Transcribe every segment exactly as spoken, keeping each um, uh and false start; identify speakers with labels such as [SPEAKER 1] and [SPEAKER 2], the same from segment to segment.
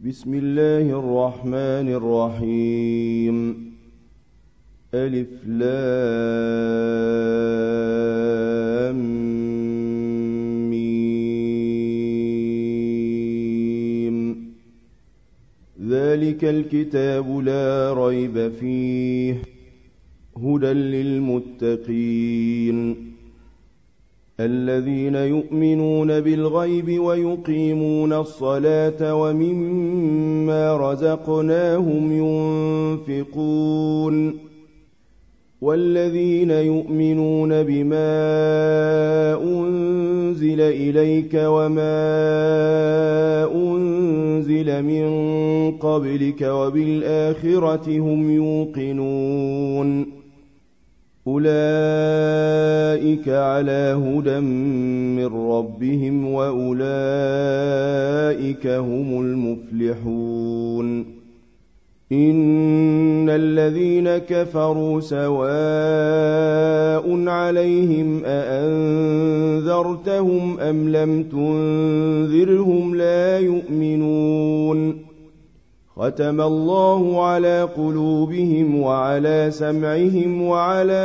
[SPEAKER 1] بسم الله الرحمن الرحيم. ألف لام ميم. ذلك الكتاب لا ريب فيه هدى للمتقين الذين يؤمنون بالغيب ويقيمون الصلاة ومما رزقناهم ينفقون والذين يؤمنون بما أنزل إليك وما أنزل من قبلك وبالآخرة هم يوقنون أولئك على هدى من ربهم وأولئك هم المفلحون. إن الذين كفروا سواء عليهم أأنذرتهم أم لم تنذرهم لا يؤمنون. ختم الله على قلوبهم وعلى سمعهم وعلى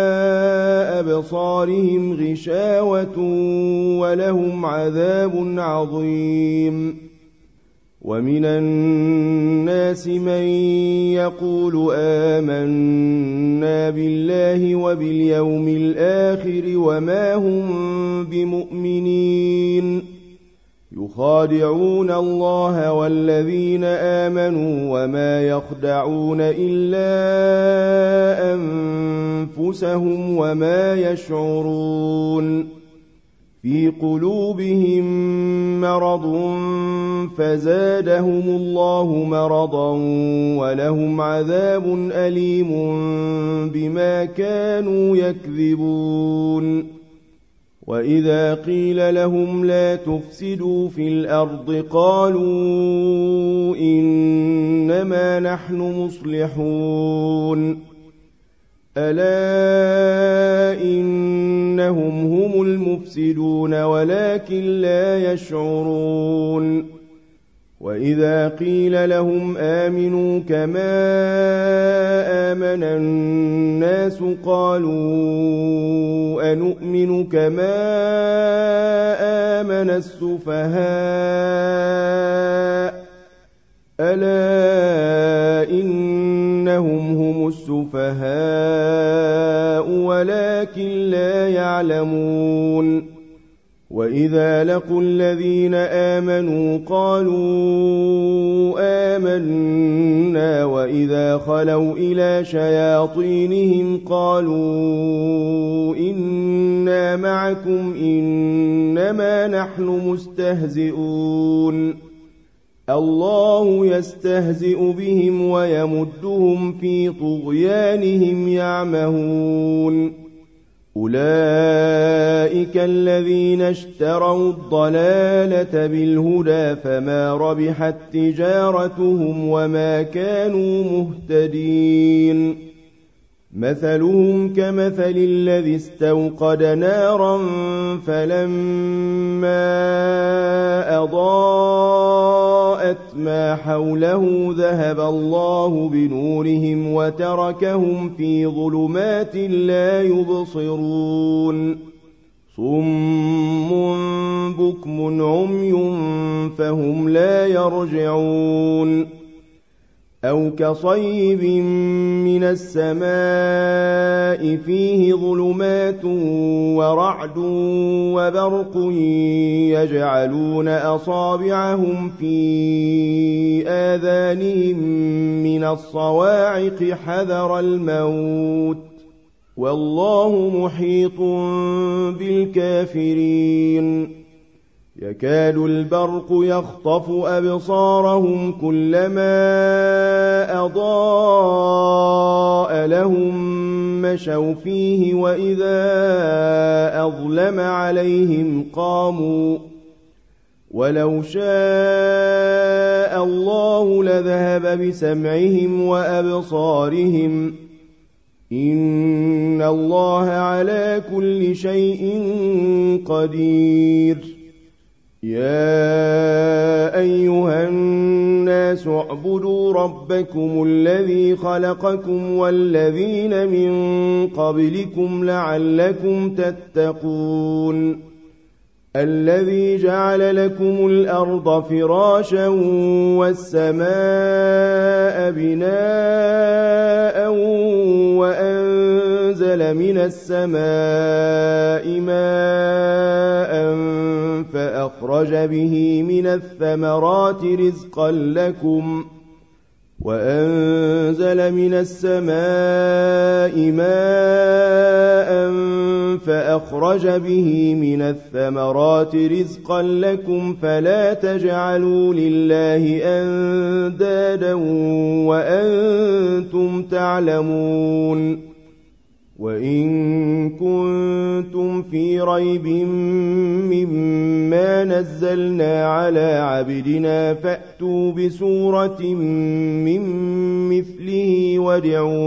[SPEAKER 1] أبصارهم غشاوة ولهم عذاب عظيم. ومن الناس من يقول آمنا بالله وباليوم الآخر وما هم بمؤمنين يخادعون الله والذين آمنوا وما يخدعون إلا أنفسهم وما يشعرون. في قلوبهم مرض فزادهم الله مرضا ولهم عذاب أليم بما كانوا يكذبون. وإذا قيل لهم لا تفسدوا في الأرض قالوا إنما نحن مصلحون. ألا إنهم هم المفسدون ولكن لا يشعرون. وإذا قيل لهم آمنوا كما آمن الناس قالوا أنؤمن كما آمن السفهاء. ألا إنهم هم السفهاء ولكن لا يعلمون. وإذا لقوا الذين آمنوا قالوا آمنا وإذا خلوا إلى شياطينهم قالوا إنا معكم إنما نحن مستهزئون. الله يستهزئ بهم ويمدهم في طغيانهم يعمهون. أولئك الذين اشتروا الضلالة بالهدى فما ربحت تجارتهم وما كانوا مهتدين. مثلهم كمثل الذي استوقد نارا فلما أضاءت ما حوله ذهب الله بنورهم وتركهم في ظلمات لا يبصرون. صم بكم عمي فهم لا يرجعون. أو كصيب من السماء فيه ظلمات ورعد وبرق يجعلون أصابعهم في آذانهم من الصواعق حذر الموت والله محيط بالكافرين. يكاد البرق يخطف أبصارهم كلما أضاء لهم مشوا فيه وإذا أظلم عليهم قاموا ولو شاء الله لذهب بسمعهم وأبصارهم إن الله على كل شيء قدير. يا أيها الناس اعبدوا ربكم الذي خلقكم والذين من قبلكم لعلكم تتقون الذي جعل لكم الأرض فراشا والسماء بناء وأنزل من السماء ماء فأخرج به من الثمرات رزقا لكم وأنزل من السماء ماء فأخرج به من الثمرات رزقا لكم فلا تجعلوا لله أندادا وأنتم تعلمون وإن كنتم في ريب مما نزلنا على عبدنا فأتوا بسورة من مثله وادعوا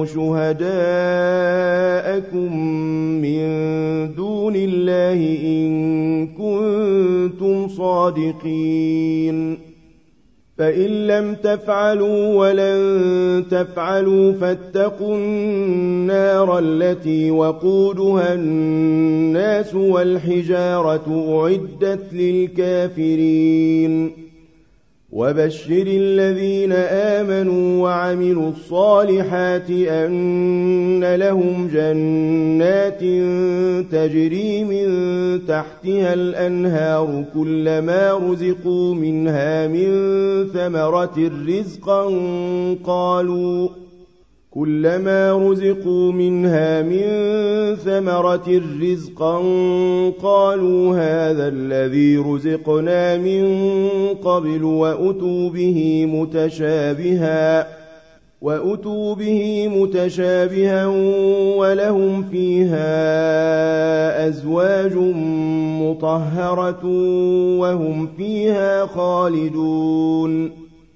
[SPEAKER 1] شهداءكم من دون الله إن كنتم صادقين فإن لم تفعلوا ولن تفعلوا فاتقوا النار التي وقودها الناس والحجارة أعدت للكافرين وبشر الذين آمنوا وعملوا الصالحات أن لهم جنات تجري من تحتها الأنهار كلما رزقوا منها من ثمرة رزقا قالوا كلما رزقوا منها من ثمرة رزقا قالوا هذا الذي رزقنا من قبل وأتوا به متشابها وأتوا به متشابها ولهم فيها أزواج مطهرة وهم فيها خالدون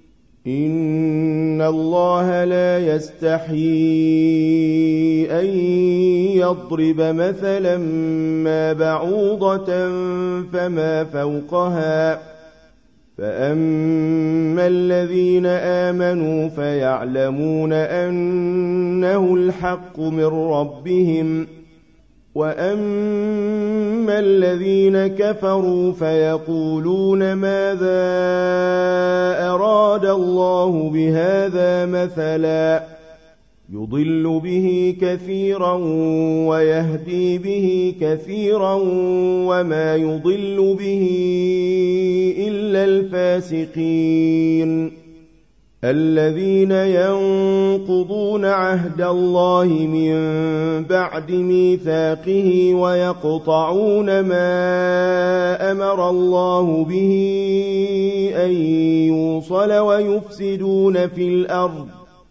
[SPEAKER 1] إن الله لا يستحيي أن يضرب مثلا ما بعوضة فما فوقها فأما الذين آمنوا فيعلمون أنه الحق من ربهم وأما الذين كفروا فيقولون ماذا أراد الله بهذا مثلا يضل به كثيرا ويهدي به كثيرا وما يضل به إلا الفاسقين الذين ينقضون عهد الله من بعد ميثاقه ويقطعون ما أمر الله به أن يوصل ويفسدون في الأرض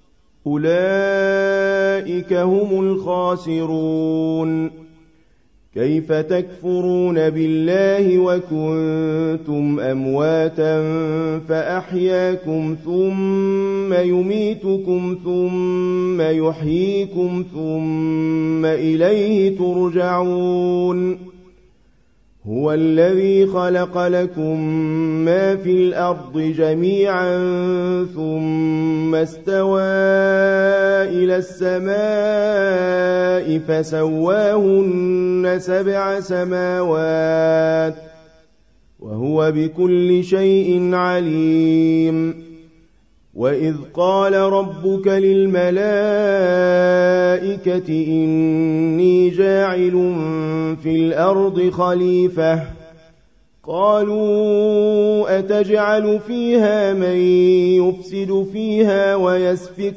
[SPEAKER 1] أولئك هم الخاسرون كيف تكفرون بالله وكنتم أمواتا فأحياكم ثم يميتكم ثم يحييكم ثم إليه ترجعون هو الذي خلق لكم ما في الأرض جميعا ثم استوى إلى السماء فسواهن سبع سماوات وهو بكل شيء عليم وإذ قال ربك للملائكة إني جاعل في الأرض خليفة قالوا أتجعل فيها من يفسد فيها ويسفك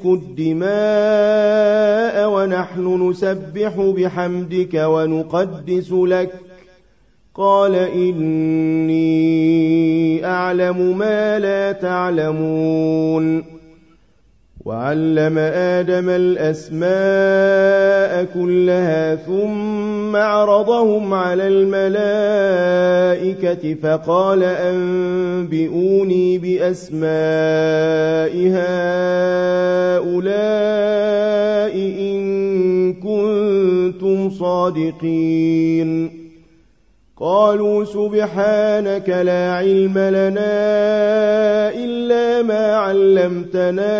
[SPEAKER 1] الدماء ونحن نسبح بحمدك ونقدس لك قال إني أعلم ما لا تعلمون وعلم آدم الأسماء كلها ثم عرضهم على الملائكة فقال أنبئوني بأسماء هؤلاء إن كنتم صادقين. إن كنتم صادقين. قال أنبئوني بأسماء هؤلاء إن كنتم صادقين. قال أنبئوني بأسماء هؤلاء إن كنتم صادقين. قال أنبئوني بأسماء هؤلاء إن كنتم صادقين. قال أنبئوني بأسماء هؤلاء إن كنتم صادقين. قالوا سبحانك لا علم لنا إلا ما علمتنا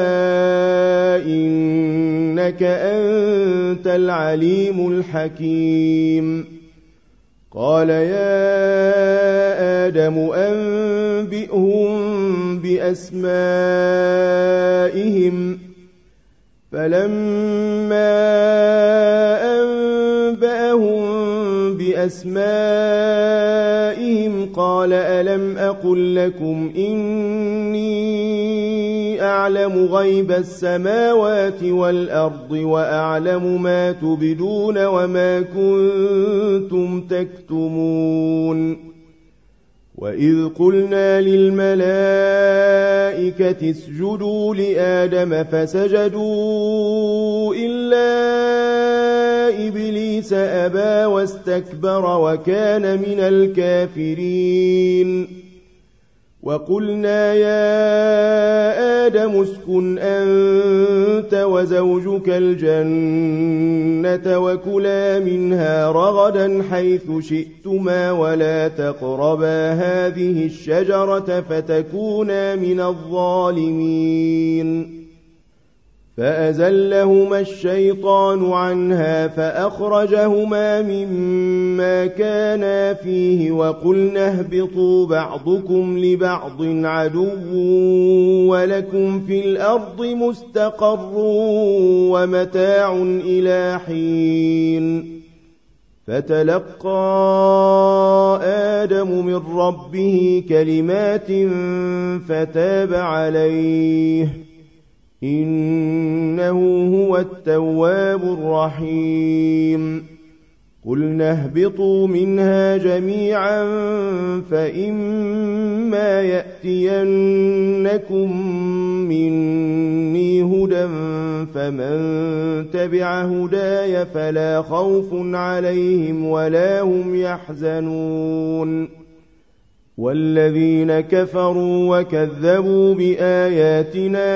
[SPEAKER 1] إنك أنت العليم الحكيم قال يا آدم أنبئهم بأسمائهم فلما أنبأهم بأسمائهم قال ألم أقل لكم إني أعلم غيب السماوات والأرض وأعلم ما تبدون وما كنتم تكتمون وإذ قلنا للملائكة اسجدوا لآدم فسجدوا إلا إبليس أبى واستكبر وكان من الكافرين وقلنا يا آدم اسكن أنت وزوجك الجنة وكلا منها رغدا حيث شئتما ولا تقربا هذه الشجرة فتكونا من الظالمين فأزلهما الشيطان عنها فأخرجهما مما كانا فيه وقلنا اهبطوا بعضكم لبعض عدو ولكم في الأرض مستقر ومتاع إلى حين فتلقى آدم من ربه كلمات فتاب عليه إنه هو التواب الرحيم قلنا اهبطوا منها جميعا فإما يأتينكم مني هدى فمن تبع هداي فلا خوف عليهم ولا هم يحزنون والذين كفروا وكذبوا بآياتنا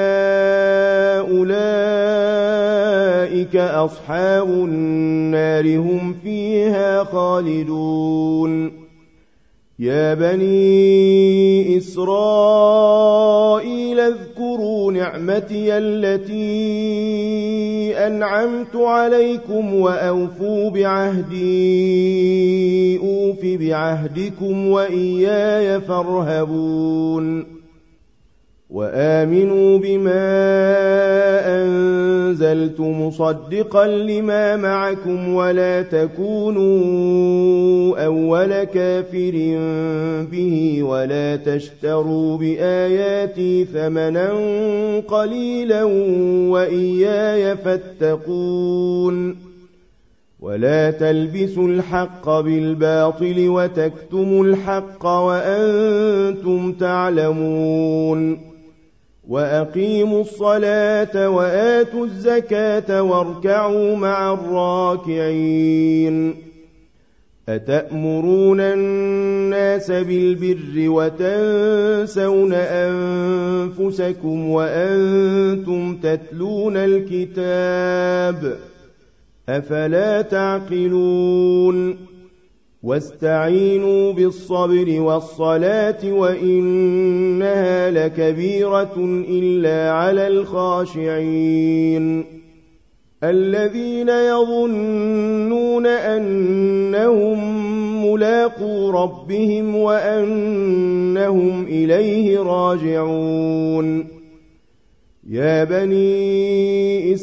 [SPEAKER 1] أولئك أصحاب النار هم فيها خالدون يا بني إسرائيل اذكروا نعمتي التي أنعمت عليكم وأوفوا بعهدي أوف بعهدكم وإياي فارهبون وآمنوا بما أنزلت مصدقا لما معكم ولا تكونوا أول كافر به ولا تشتروا بآياتي ثمنا قليلا وإياي فاتقون ولا تلبسوا الحق بالباطل وتكتموا الحق وأنتم تعلمون وأقيموا الصلاة وآتوا الزكاة واركعوا مع الراكعين أتأمرون الناس بالبر وتنسون أنفسكم وأنتم تتلون الكتاب أفلا تعقلون واستعينوا بالصبر والصلاة وإنها لكبيرة إلا على الخاشعين الذين يظنون أنهم ملاقو ربهم وأنهم إليه راجعون يا بني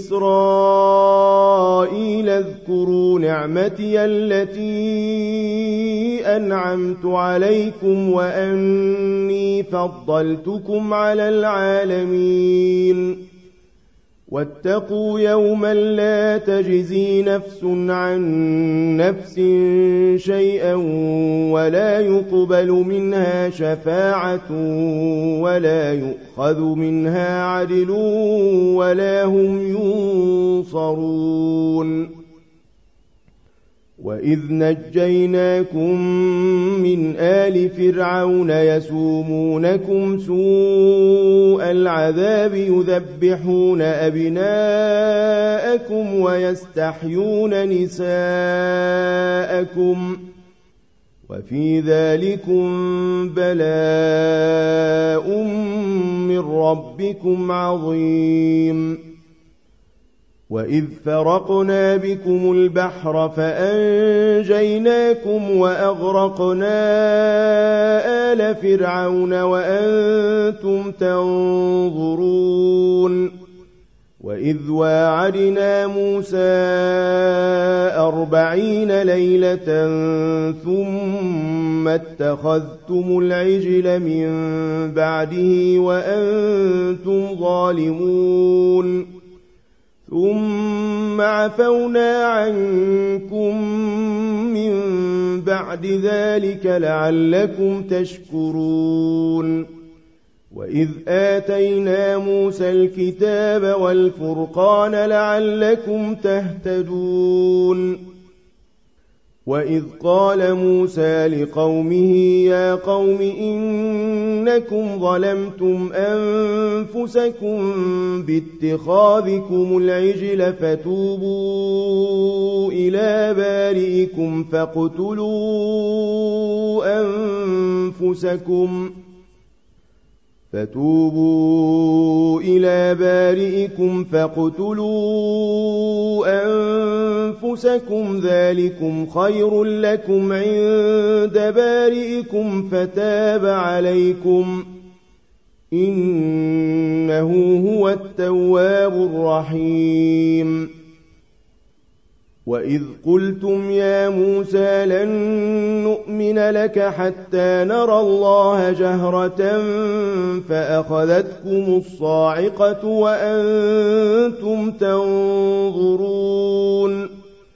[SPEAKER 1] إسرائيل اذكروا نعمتي التي أنعمت عليكم وأني فضلتكم على العالمين واتقوا يوما لا تجزي نفس عن نفس شيئا ولا يقبل منها شفاعة ولا يؤخذ منها عدل ولا هم ينصرون وإذ نجيناكم من آل فرعون يسومونكم سوء العذاب يذبحون أبناءكم ويستحيون نساءكم وفي ذلكم بلاء من ربكم عظيم وإذ فرقنا بكم البحر فأنجيناكم وأغرقنا آل فرعون وأنتم تنظرون وإذ واعدنا موسى أربعين ليلة ثم اتخذتم العجل من بعده وأنتم ظالمون ثم عفونا عنكم من بعد ذلك لعلكم تشكرون وإذ آتينا موسى الكتاب والفرقان لعلكم تهتدون وإذ قال موسى لقومه يا قوم إنكم ظلمتم أنفسكم باتخاذكم العجل فتوبوا إلى بارئكم فاقتلوا أنفسكم فتوبوا إلى بارئكم فاقتلوا أنفسكم ذلكم خير لكم عند بارئكم فتاب عليكم إنه هو التواب الرحيم وإذ قلتم يا موسى لن نؤمن لك حتى نرى الله جهرة فأخذتكم الصاعقة وأنتم تنظرون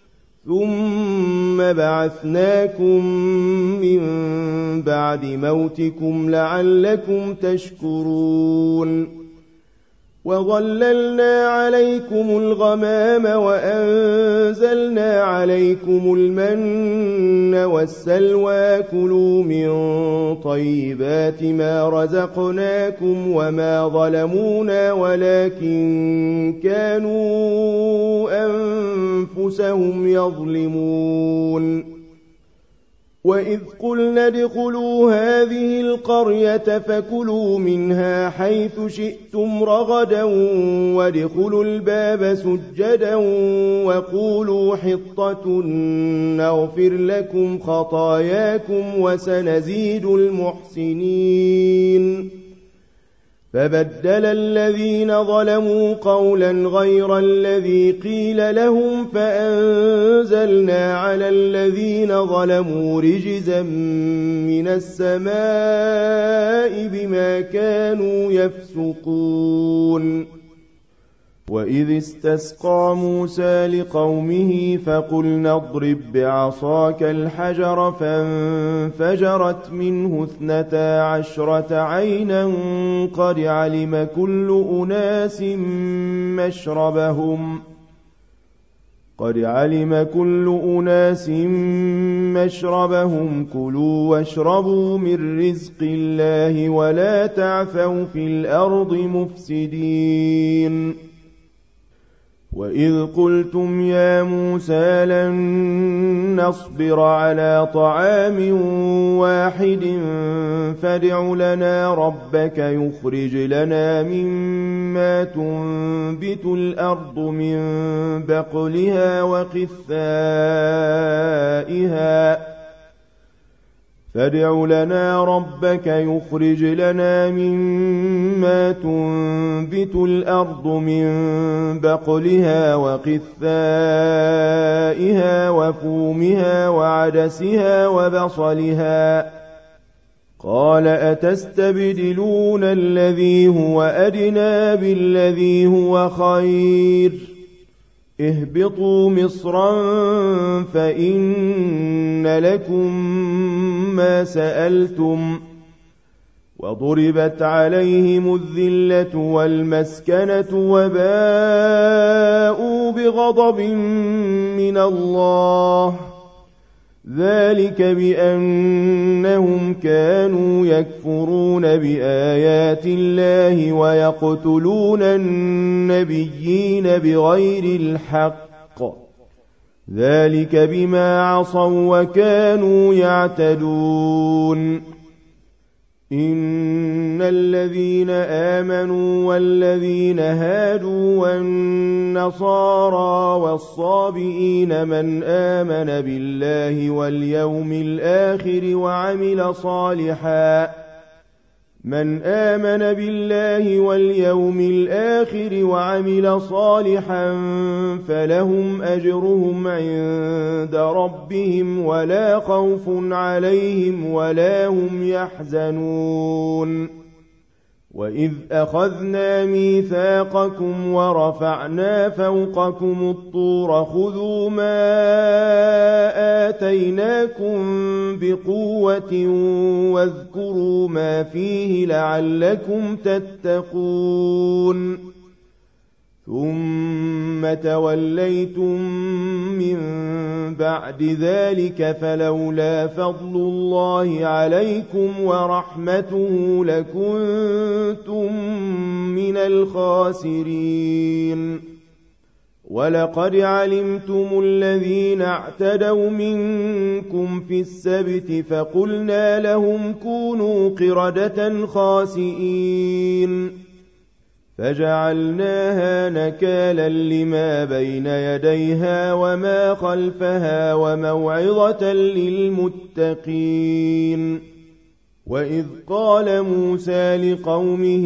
[SPEAKER 1] ثم بعثناكم من بعد موتكم لعلكم تشكرون وظللنا عليكم الغمام وأنزلنا عليكم المن والسلوى كلوا من طيبات ما رزقناكم وما ظلمونا ولكن كانوا أنفسهم يظلمون وإذ قلنا ادخلوا هذه القرية فكلوا منها حيث شئتم رغدا وادخلوا الباب سجدا وقولوا حطة نغفر لكم خطاياكم وسنزيد المحسنين فبدل الذين ظلموا قولا غير الذي قيل لهم فأنزلنا على الذين ظلموا رجزا من السماء بما كانوا يفسقون وإذ استسقى موسى لقومه فقلنا اضرب بعصاك الحجر فانفجرت منه اثنتا عشرة عينا قد علم كل أناس مشربهم قد علم كل أناس مشربهم كلوا واشربوا من رزق الله ولا تعثوا في الأرض مفسدين وإذ قلتم يا موسى لن نصبر على طعام واحد فادع لنا ربك يخرج لنا مما تنبت الأرض من بقلها وقثائها فادع لنا ربك يخرج لنا مما تنبت الأرض من بقلها وقثائها وفومها وعدسها وبصلها قال أتستبدلون الذي هو أدنى بالذي هو خير اهبطوا مصرا فإن لكم ما سألتم وضربت عليهم الذلة والمسكنة وباءوا بغضب من الله ذلك بأنهم كانوا يكفرون بآيات الله ويقتلون النبيين بغير الحق ذلك بما عصوا وكانوا يعتدون إن الذين آمنوا والذين هادوا والنصارى والصابئين من آمن بالله واليوم الآخر وعمل صالحا من آمن بالله واليوم الآخر وعمل صالحا فلهم أجرهم عند ربهم ولا خوف عليهم ولا هم يحزنون وإذ أخذنا ميثاقكم ورفعنا فوقكم الطور خذوا ما آتيناكم بقوة واذكروا ما فيه لعلكم تتقون ثم توليتم من بعد ذلك فلولا فضل الله عليكم ورحمته لكنتم من الخاسرين ولقد علمتم الذين اعتدوا منكم في السبت فقلنا لهم كونوا قردة خاسئين فجعلناها نكالا لما بين يديها وما خلفها وموعظة للمتقين وإذ قال موسى لقومه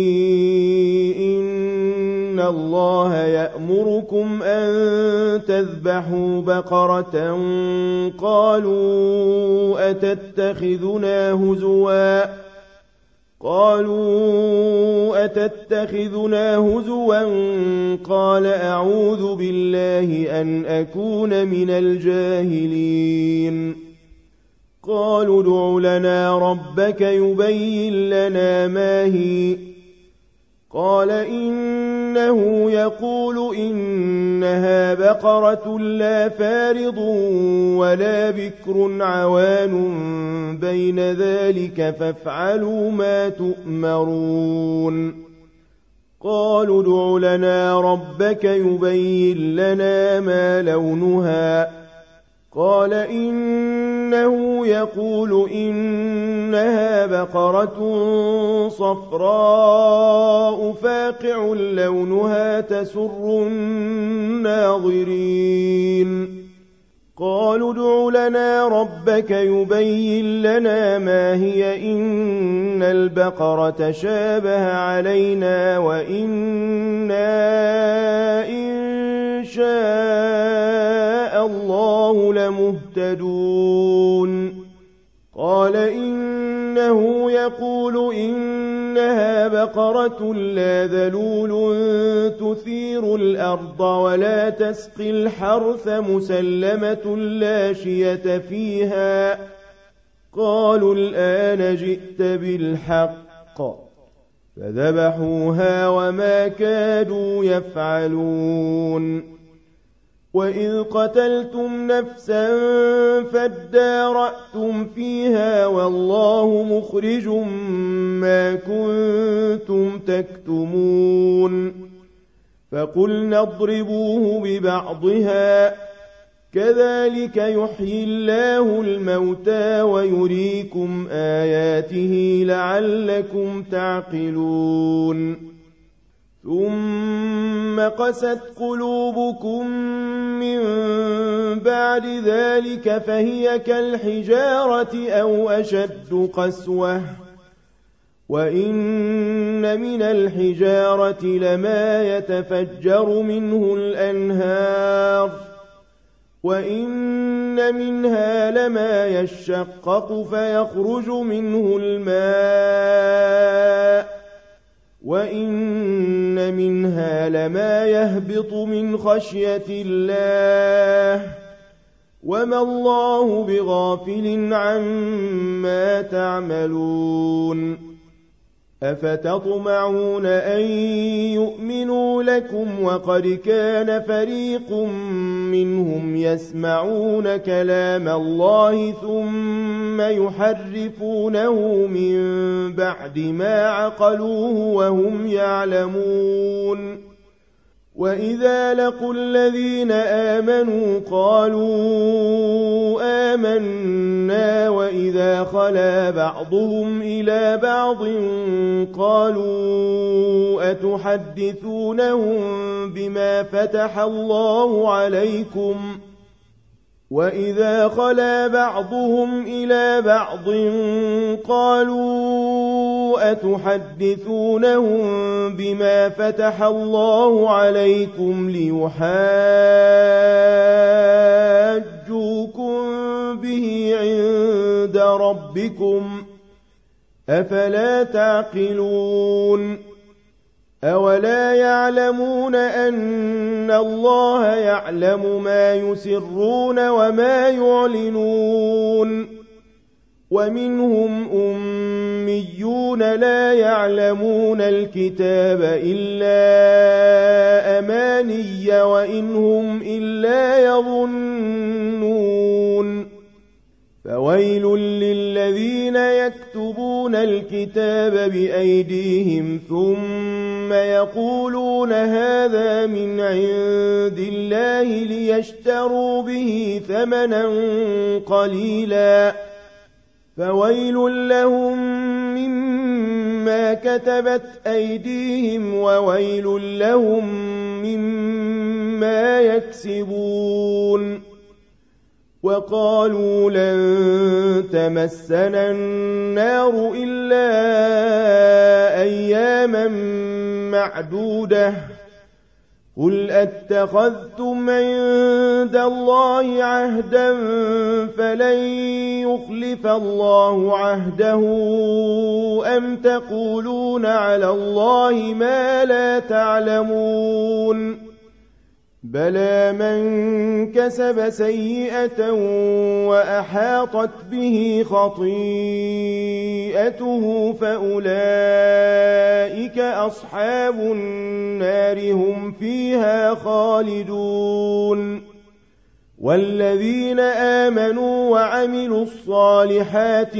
[SPEAKER 1] إن الله يأمركم أن تذبحوا بقرة قالوا أتتخذنا هزوا قالوا أتتخذنا هزوا قال أعوذ بالله أن أكون من الجاهلين قالوا ادع لنا ربك يبين لنا ما هي قال إنه يقول إنها بقرة لا فارض ولا بكر عوان بين ذلك فافعلوا ما تؤمرون قالوا ادع لنا ربك يبين لنا ما لونها قال إنه يقول إنها بقرة صفراء فاقع لونها تسر الناظرين قالوا ادع لنا ربك يبين لنا ما هي إن البقرة شابه علينا وإنا إن شاء الله لمهتدون قال إنه يقول إنها بقرة لا ذلول تثير الأرض ولا تسقي الحرث مسلمة لا شية فيها قالوا الآن جئت بالحق فذبحوها وما كادوا يفعلون وإذ قتلتم نفسا فادارأتم فيها والله مخرج ما كنتم تكتمون فقلنا اضربوه ببعضها كذلك يحيي الله الموتى ويريكم آياته لعلكم تعقلون ثم قست قلوبكم من بعد ذلك فهي كالحجارة أو أشد قسوة وإن من الحجارة لما يتفجر منه الأنهار وإن منها لما يشقق فيخرج منه الماء وإن منها لما يهبط من خشية الله وما الله بغافل عما تعملون أفتطمعون أن يؤمنوا لكم وقد كان فريق منهم يسمعون كلام الله ثم يحرفونه من بعد ما عقلوه وهم يعلمون وإذا لقوا الذين آمنوا قالوا آمنا وإذا خلا بعضهم إلى بعض قالوا أتحدثونهم بما فتح الله عليكم وإذا خلا بعضهم إلى بعض قالوا أتحدثونهم بما فتح الله عليكم ليحاجوكم به عند ربكم أفلا تعقلون أولا يعلمون أن الله يعلم ما يسرون وما يعلنون ومنهم أميون لا يعلمون الكتاب إلا أماني وإنهم إلا يظنون فويل للذين يكتبون الكتاب بأيديهم ثم يقولون هذا من عند الله ليشتروا به ثمنا قليلا فويل لهم مما كتبت أيديهم وويل لهم مما يكسبون وقالوا لن تمسنا النار إلا أياما معدودة قل أتخذتم عند الله عهدا فلن يخلف الله عهده أم تقولون على الله ما لا تعلمون بلى من كسب سيئة وأحاطت به خطيئته فأولئك أصحاب النار هم فيها خالدون والذين آمنوا وعملوا الصالحات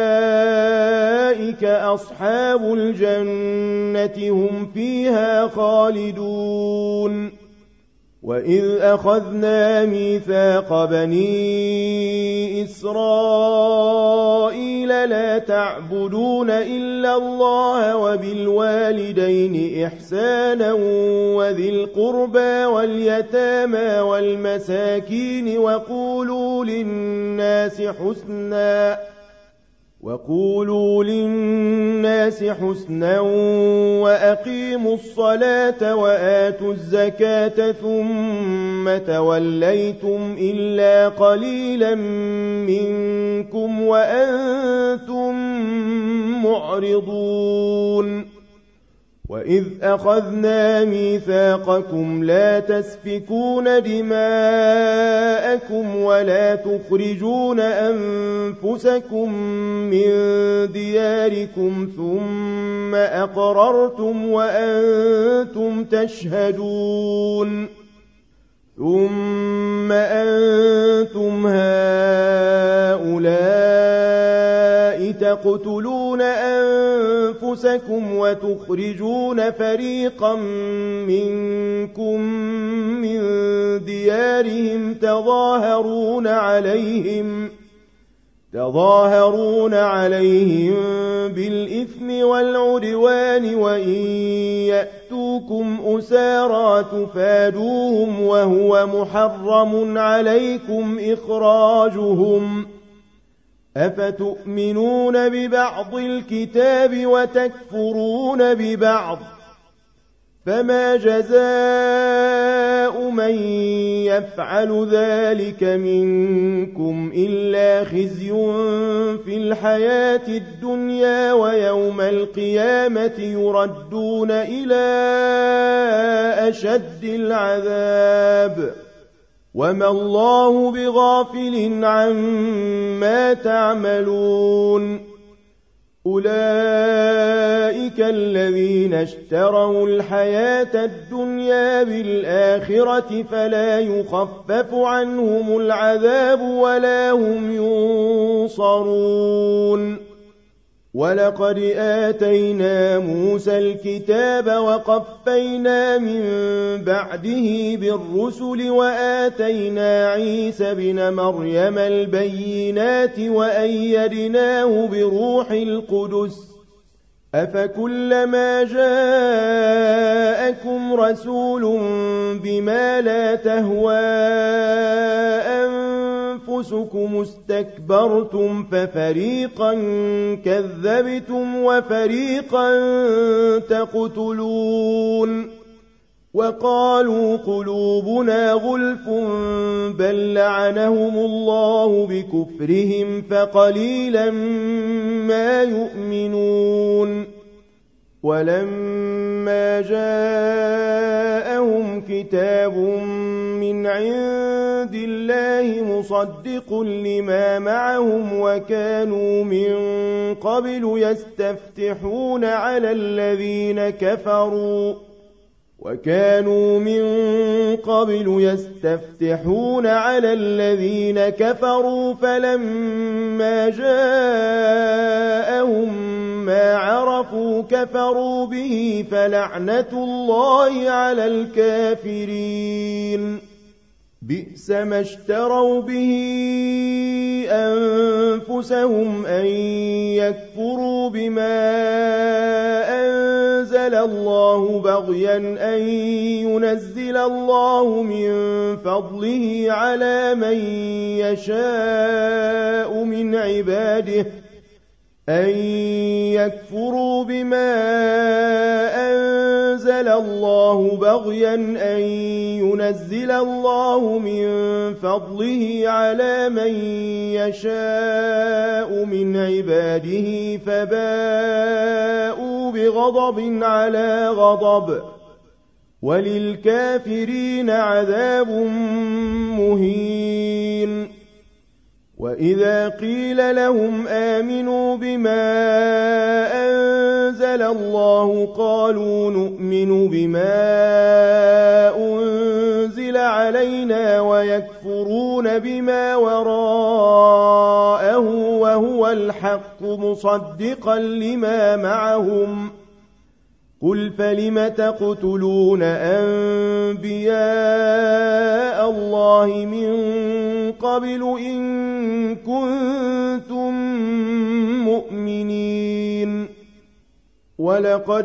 [SPEAKER 1] أولئك أصحاب الجنة هم فيها خالدون وإذ أخذنا ميثاق بني إسرائيل لا تعبدون إلا الله وبالوالدين إحسانا وذي القربى واليتامى والمساكين وقولوا للناس حسنا وقولوا للناس حسنا وأقيموا الصلاة وآتوا الزكاة ثم توليتم إلا قليلا منكم وأنتم معرضون وإذ أخذنا ميثاقكم لا تسفكون دماءكم ولا تخرجون أنفسكم من دياركم ثم أقررتم وأنتم تشهدون ثم أنتم هؤلاء تقتلون أنفسكم وتخرجون فريقا منكم من ديارهم تظاهرون عليهم تظاهرون عليهم بالإثم والعدوان وإن يأتوكم أسارى تفادوهم وهو محرم عليكم إخراجهم أفتؤمنون ببعض الكتاب وتكفرون ببعض فما جزاء من يفعل ذلك منكم إلا خزي في الحياة الدنيا ويوم القيامة يردون إلى أشد العذاب وما الله بغافل عما تعملون أولئك الذين اشتروا الحياة الدنيا بالآخرة فلا يخفف عنهم العذاب ولا هم ينصرون ولقد آتينا موسى الكتاب وقفينا من بعده بالرسل وآتينا عيسى بن مريم البينات وأيدناه بروح القدس أفكلما جاءكم رسول بما لا تهوى أنفسكم استكبرتم ففريقا كذبتم وفريقا تقتلون وقالوا قلوبنا غلف بل لعنهم الله بكفرهم فقليلا ما يؤمنون ولما جاءهم كتاب من عند الله مصدق لما معهم وكانوا من قبل يستفتحون على الذين كفروا وكانوا من قبل يستفتحون على الذين كفروا فلما جاءهم ما عرفوا كفروا به فلعنة الله على الكافرين بئس ما اشتروا به أنفسهم أن يكفروا بما أنزل الله بغيا أن ينزل الله من فضله على من يشاء من عباده أن يكفروا بما أنزل الله بغيا أن ينزل الله من فضله على من يشاء من عباده فباءوا بغضب على غضب وللكافرين عذاب مهين وإذا قيل لهم آمنوا بما أنزل الله قالوا نؤمن بما أنزل علينا ويكفرون بما وراءه وهو الحق مصدقا لما معهم قل فلم تقتلون أنبياء الله من قبل إن كنتم مؤمنين ولقد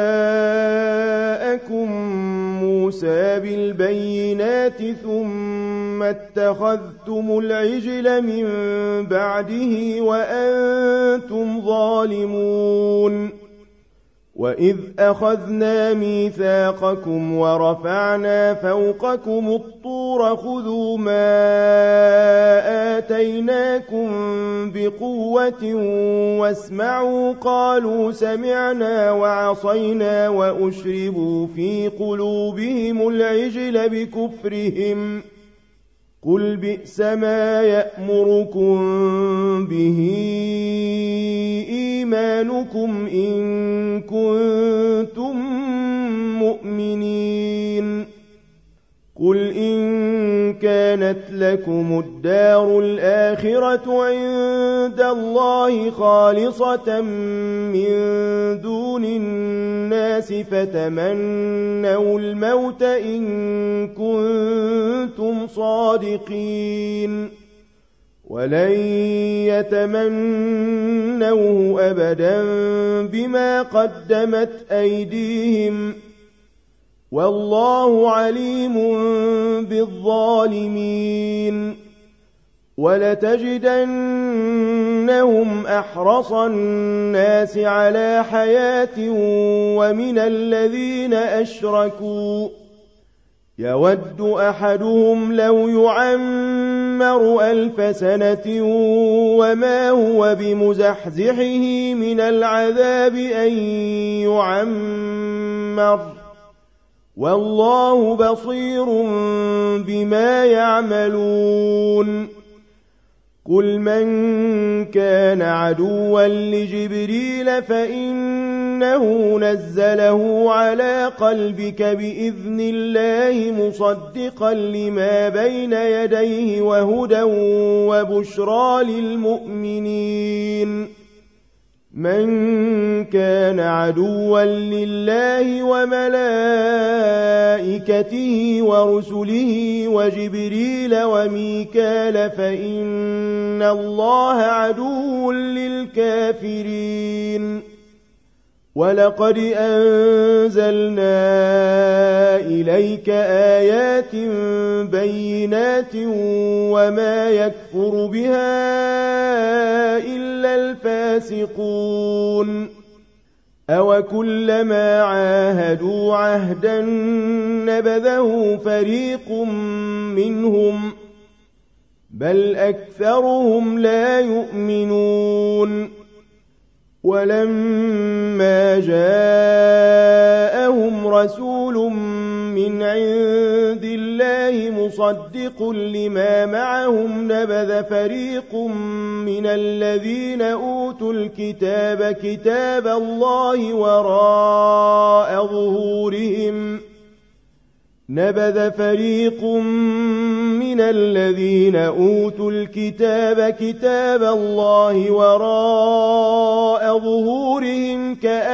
[SPEAKER 1] جاءكم موسى بالبينات ثم اتخذتم العجل من بعده وأنتم ظالمون وإذ أخذنا ميثاقكم ورفعنا فوقكم الطور خذوا ما آتيناكم بقوة واسمعوا قالوا سمعنا وعصينا وأشربوا في قلوبهم العجل بكفرهم قل بئس ما يأمركم به إيمانكم إن كنتم مؤمنين قل إن كانت لكم الدار الآخرة عند الله خالصة من دون الناس فتمنوا الموت إن كنتم صادقين ولن يتمنوه أبدا بما قدمت أيديهم والله عليم بالظالمين ولتجدنهم أحرص الناس على حياة ومن الذين أشركوا يود أحدهم لو يعمر ألف سنة وما هو بمزحزحه من العذاب أن يعمر والله بصير بما يعملون قل من كان عدوا لجبريل فإنه نزله على قلبك بإذن الله مصدقا لما بين يديه وهدى وبشرى للمؤمنين من كان عدوا لله وملائكته ورسله وجبريل وميكال فإن الله عدو للكافرين ولقد أنزلنا إليك آيات بينات وما يكفر بها إلا الفاسقون أو كلما عاهدوا عهدا نبذه فريق منهم بل أكثرهم لا يؤمنون ولما جاءهم رسول من عند الله مصدق لما معهم نبذ فريق من الذين أوتوا الكتاب كتاب الله وراء ظهورهم نبذ فريق من الذين أوتوا الكتاب كتاب الله وراء ظهورهم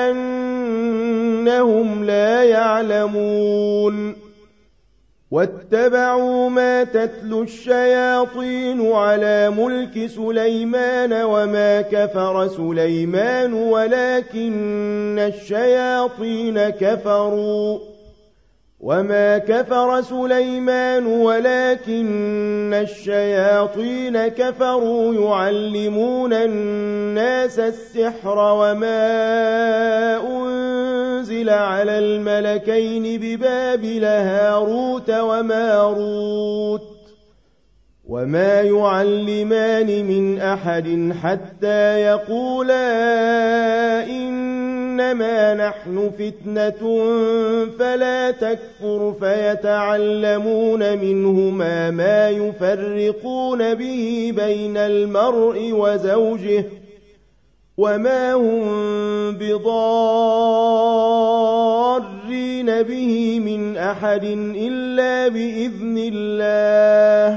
[SPEAKER 1] كأنهم لا يعلمون واتبعوا ما تتلو الشياطين على ملك سليمان وما كفر سليمان ولكن الشياطين كفروا وما كفر سليمان ولكن الشياطين كفروا يعلمون الناس السحر وما أنزل على الملكين ببابل هاروت وماروت وما يعلمان من أحد حتى يقولا إنما نحن فتنة فلا تكفر فيتعلمون منهما ما يفرقون به بين المرء وزوجه وما هم بضارين به من أحد إلا بإذن الله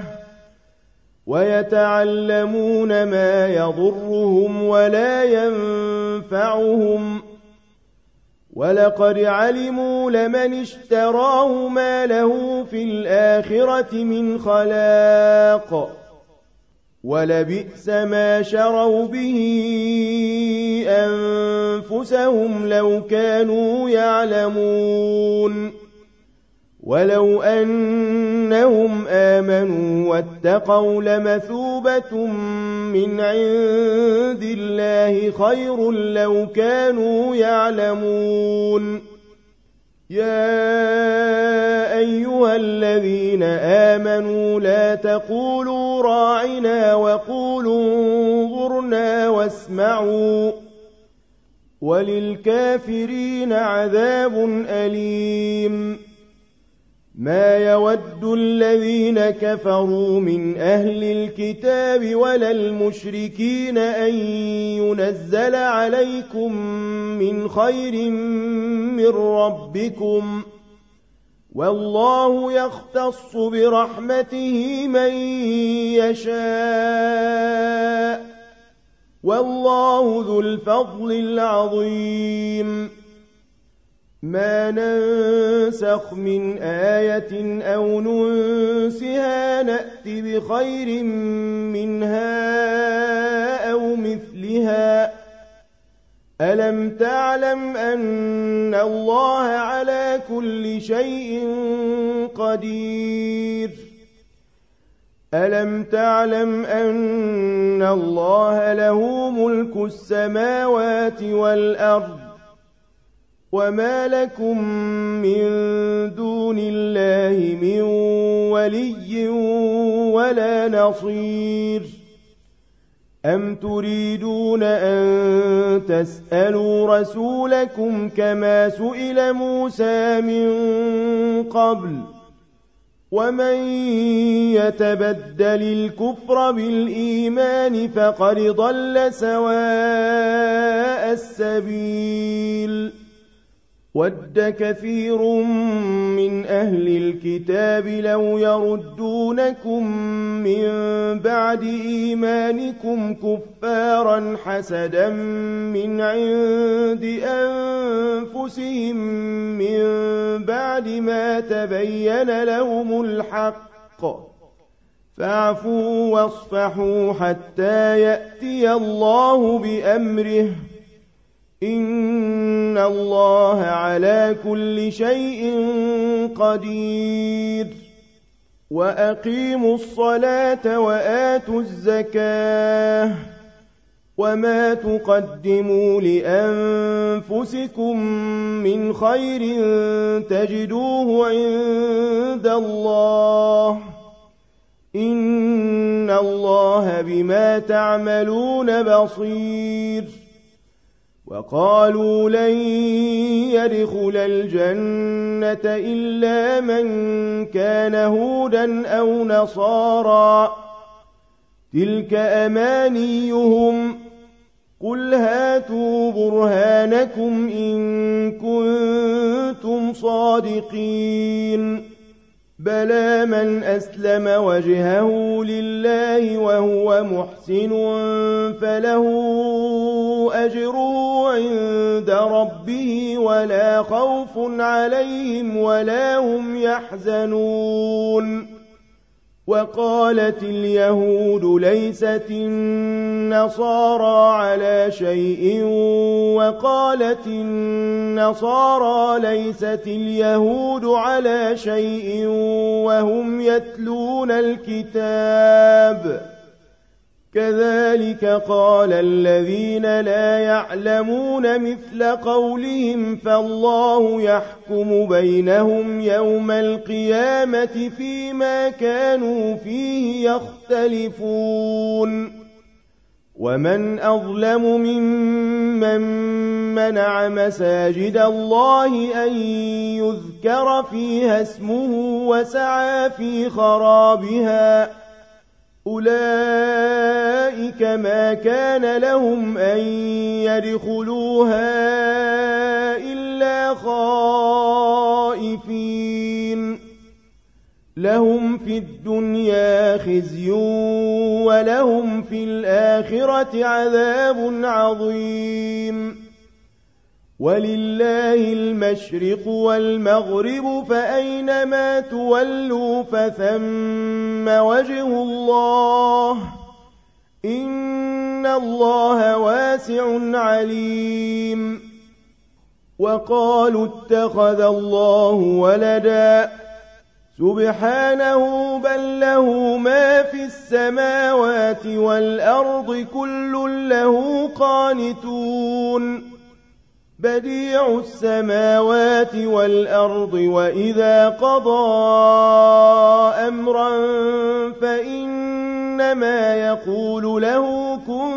[SPEAKER 1] ويتعلمون ما يضرهم ولا ينفعهم ولقد علموا لمن اشتراه ما له في الآخرة من خلاق ولبئس ما شروا به أنفسهم لو كانوا يعلمون ولو أنهم آمنوا واتقوا لمثوبة من عند الله خير لو كانوا يعلمون يا أيها الذين آمنوا لا تقولوا راعنا وقولوا انظرنا واسمعوا وللكافرين عذاب أليم ما يود الذين كفروا من أهل الكتاب ولا المشركين أن ينزل عليكم من خير من ربكم والله يختص برحمته من يشاء والله ذو الفضل العظيم ما ننسخ من آية أو ننسها نأت بخير منها أو مثلها ألم تعلم أن الله على كل شيء قدير ألم تعلم أن الله له ملك السماوات والأرض وما لكم من دون الله من ولي ولا نصير أم تريدون أن تسألوا رسولكم كما سئل موسى من قبل ومن يتبدل الكفر بالإيمان فقد ضل سواء السبيل وَدَّ كَثِيرٌ مِّنْ أَهْلِ الْكِتَابِ لَوْ يَرُدُّونَكُم مِّن بَعْدِ إِيمَانِكُمْ كُفَّارًا حَسَدًا مِّنْ عِندِ أَنفُسِهِم مِّن بَعْدِ مَا تَبَيَّنَ لَهُمُ الْحَقُّ فَاعْفُوا وَاصْفَحُوا حَتَّىٰ يَأْتِيَ اللَّهُ بِأَمْرِهِ إِنَّ اللَّهَ عَلَىٰ كُلِّ شَيْءٍ قَدِيرٌ وَأَقِيمُوا الصَّلَاةَ وَآتُوا الزَّكَاةَ وَمَا تُقَدِّمُوا لِأَنفُسِكُم مِّنْ خَيْرٍ تَجِدُوهُ عِندَ اللَّهِ إِنَّ اللَّهَ بِمَا تَعْمَلُونَ بَصِيرٌ وَقَالُوا لَن يَدْخُلَ الْجَنَّةَ إِلَّا مَن كَانَ هُودًا أَوْ نَصَارَىٰ تِلْكَ أَمَانِيُّهُمْ قُلْ هَاتُوا بُرْهَانَكُمْ إِن كُنتُمْ صَادِقِينَ بَلَىٰ مَنْ أَسْلَمَ وَجْهَهُ لِلَّهِ وَهُوَ مُحْسِنٌ فَلَهُ أَجْرُهُ عِندَ رَبِّهِ وَلَا خَوْفٌ عَلَيْهِمْ وَلَا هُمْ يَحْزَنُونَ وَقَالَتِ الْيَهُودُ لَيْسَتِ النَّصَارَىٰ عَلَىٰ شَيْءٍ وَقَالَتِ النَّصَارَىٰ لَيْسَتِ الْيَهُودُ عَلَىٰ شَيْءٍ وَهُمْ يَتْلُونَ الْكِتَابَ كَذَٰلِكَ قَالَ الَّذِينَ لَا يَعْلَمُونَ مِثْلَ قَوْلِهِمْ فَاللَّهُ يَحْكُمُ بَيْنَهُمْ يَوْمَ الْقِيَامَةِ فِيمَا كَانُوا فِيهِ يَخْتَلِفُونَ وَمَنْ أَظْلَمُ مِمَّن مَّنَعَ مَسَاجِدَ اللَّهِ أَن يُذْكَرَ فِيهَا اسْمُهُ وَسَعَىٰ فِي خَرَابِهَا أُولَٰئِكَ مَا كَانَ لَهُمْ أَن يَدْخُلُوهَا إِلَّا خَائِفِينَ لَهُمْ فِي الدُّنْيَا خِزْيٌ وَلَهُمْ فِي الْآخِرَةِ عَذَابٌ عَظِيمٌ وَلِلَّهِ الْمَشْرِقُ وَالْمَغْرِبُ فَأَيْنَمَا تُوَلُّوا فَثَمَّ وَجْهُ اللَّهِ إِنَّ اللَّهَ وَاسِعٌ عَلِيمٌ وَقَالُوا اتَّخَذَ اللَّهُ وَلَدًا سُبْحَانَهُ بَل لَّهُ مَا فِي السَّمَاوَاتِ وَالْأَرْضِ كُلٌّ لَّهُ قَانِتُونَ بَدِيعُ السَّمَاوَاتِ وَالْأَرْضِ وَإِذَا قَضَىٰ أَمْرًا فَإِنَّمَا يَقُولُ لَهُ كُن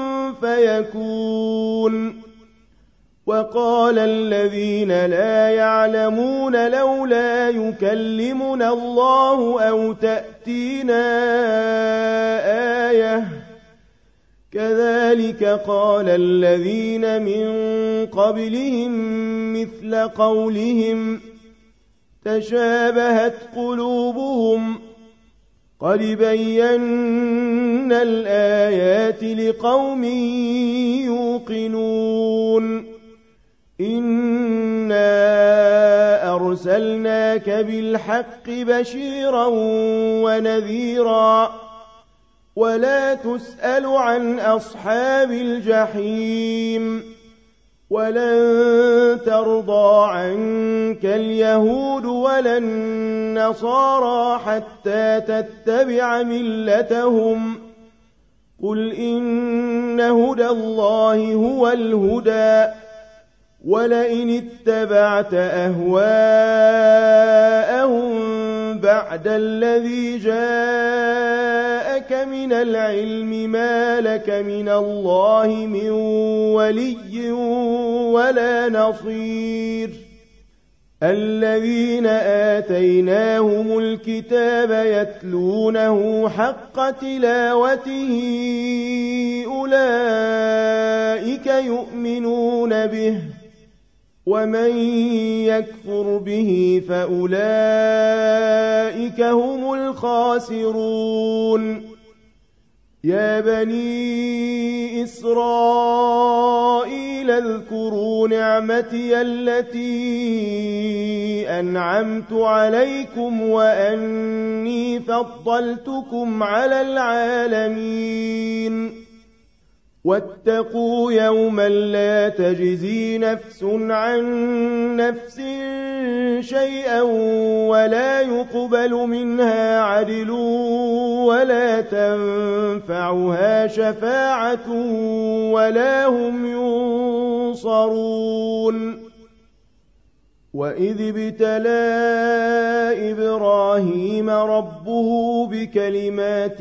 [SPEAKER 1] فَيَكُونُ وَقَالَ الَّذِينَ لَا يَعْلَمُونَ لَوْلَا يُكَلِّمُنَا اللَّهُ أَوْ تَأْتِينَا آيَةٌ كَذَٰلِكَ قَالَ الَّذِينَ مِن قَبْلِهِم مِّثْلَ قَوْلِهِمْ تَشَابَهَتْ قُلُوبُهُمْ قَدْ بَيَّنَّا الْآيَاتِ لِقَوْمٍ يُوقِنُونَ إِنَّا أَرْسَلْنَاكَ بِالْحَقِّ بَشِيرًا وَنَذِيرًا وَلَا تُسْأَلُ عَنْ أَصْحَابِ الْجَحِيمِ وَلَن تَرْضَىٰ عَنكَ الْيَهُودُ وَلَا النَّصَارَىٰ حَتَّىٰ تَتَّبِعَ مِلَّتَهُمْ قُلْ إِنَّ هُدَى اللَّهِ هُوَ الْهُدَىٰ وَلَئِنِ اتَّبَعْتَ أَهْوَاءَهُم بَعْدَ الَّذِي جَاءَكَ مِنَ الْعِلْمِ مَا لَكَ مِنَ اللَّهِ مِن وَلِيٍّ وَلَا نَصِيرٍ الَّذِينَ آتَيْنَاهُمُ الْكِتَابَ يَتْلُونَهُ حَقَّ تِلَاوَتِهِ أُولَٰئِكَ يُؤْمِنُونَ بِهِ ومن يكفر به فأولئك هم الخاسرون يا بني إسرائيل اذكروا نعمتي التي أنعمت عليكم وأني فضلتكم على العالمين واتقوا يوما لا تجزي نفس عن نفس شيئا ولا يقبل منها عدل ولا تنفعها شفاعة ولا هم ينصرون وإذ ابتلى إبراهيم ربه بكلمات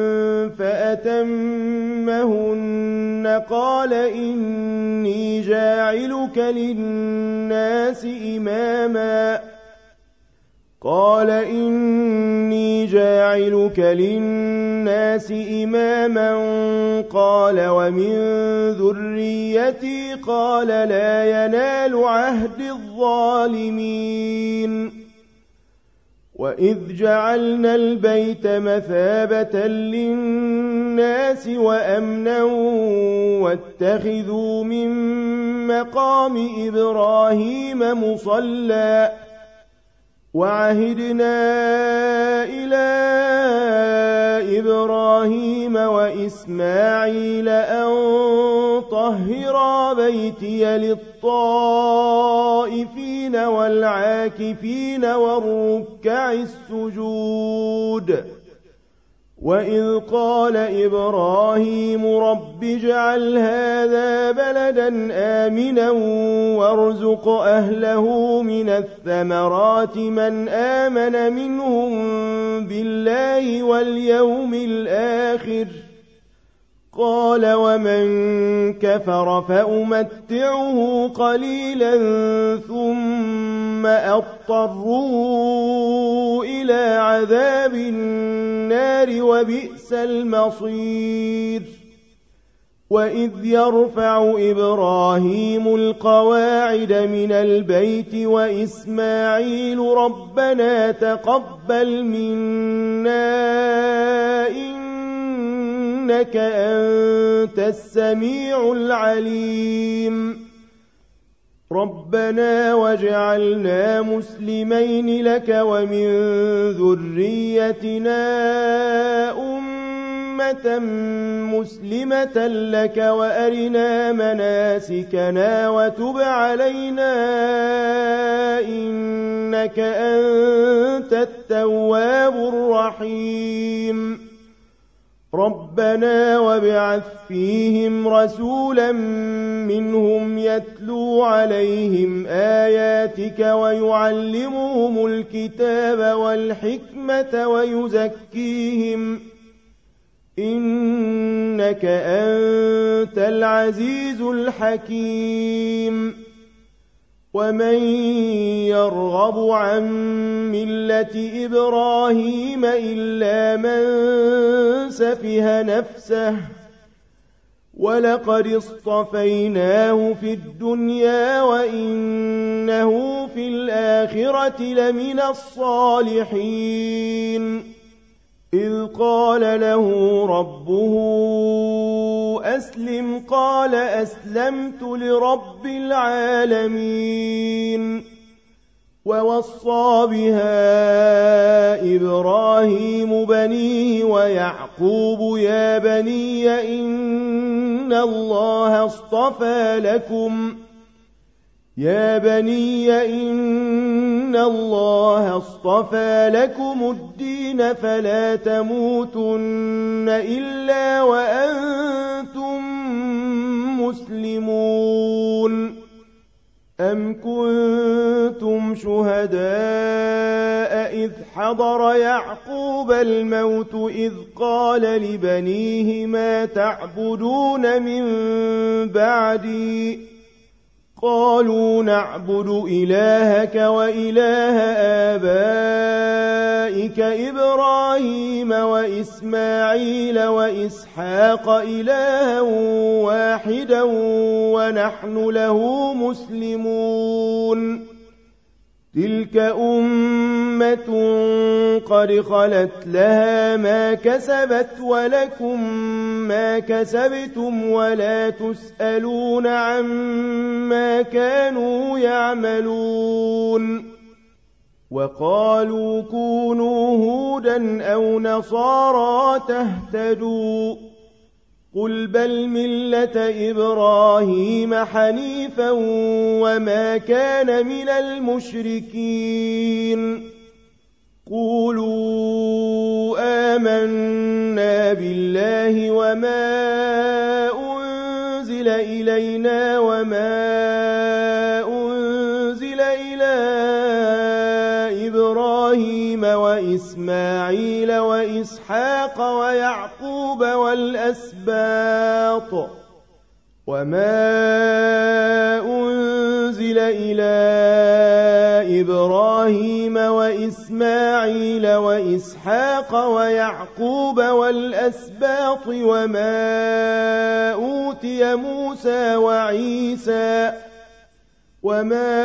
[SPEAKER 1] فأتمهن قال إني جاعلك للناس إماما قال إني جاعلك للناس إماما قال ومن ذريتي قال لا ينال عهد الظالمين وإذ جعلنا البيت مثابة للناس وأمنا واتخذوا من مقام إبراهيم مصلى وعهدنا إلى إبراهيم وإسماعيل أن طهرا بيتي للطائفين والعاكفين والركع السجود وإذ قال إبراهيم رب اجعل هذا بلدا آمنا وارزق أهله من الثمرات من آمن منهم بالله واليوم الآخر قال ومن كفر فأمتعه قليلا ثم أضطره إلى عذاب النار وبئس المصير وإذ يرفع إبراهيم القواعد من البيت وإسماعيل ربنا تقبل منا إنك أنت السميع العليم ربنا واجعلنا مسلمين لك ومن ذريتنا أمة مسلمة لك وأرنا مناسكنا وتب علينا إنك أنت التواب الرحيم ربنا وابعث فيهم رسولا منهم يتلو عليهم آياتك ويعلمهم الكتاب والحكمة ويزكيهم إنك أنت العزيز الحكيم ومن يرغب عن ملة إبراهيم إلا من سفه نفسه ولقد اصطفيناه في الدنيا وإنه في الآخرة لمن الصالحين إذ قال له ربه أسلم قال أسلمت لرب العالمين ووصى بها إبراهيم بنيه ويعقوب يا بني إن الله اصطفى لكم يا بني إن الله اصطفى لكم الدين فلا تموتن إلا وأنتم مسلمون أم كنتم شهداء إذ حضر يعقوب الموت إذ قال لبنيه ما تعبدون من بعدي قالوا نعبد إلهك وإله آبائك إبراهيم وإسماعيل وإسحاق إلها واحدا ونحن له مسلمون تلك أمة قد خلت لها ما كسبت ولكم ما كسبتم ولا تسألون عما كانوا يعملون وقالوا كونوا هودا أو نصارى تهتدوا قل بل ملة إبراهيم حنيفا وما كان من المشركين قولوا آمنا بالله وما أنزل إلينا وما أنزل إلى إبراهيم وإسماعيل وإسحاق ويعقوب والأسباط وما أنزل إلى إبراهيم وإسماعيل وإسحاق ويعقوب والأسباط وما أوتي موسى وعيسى وما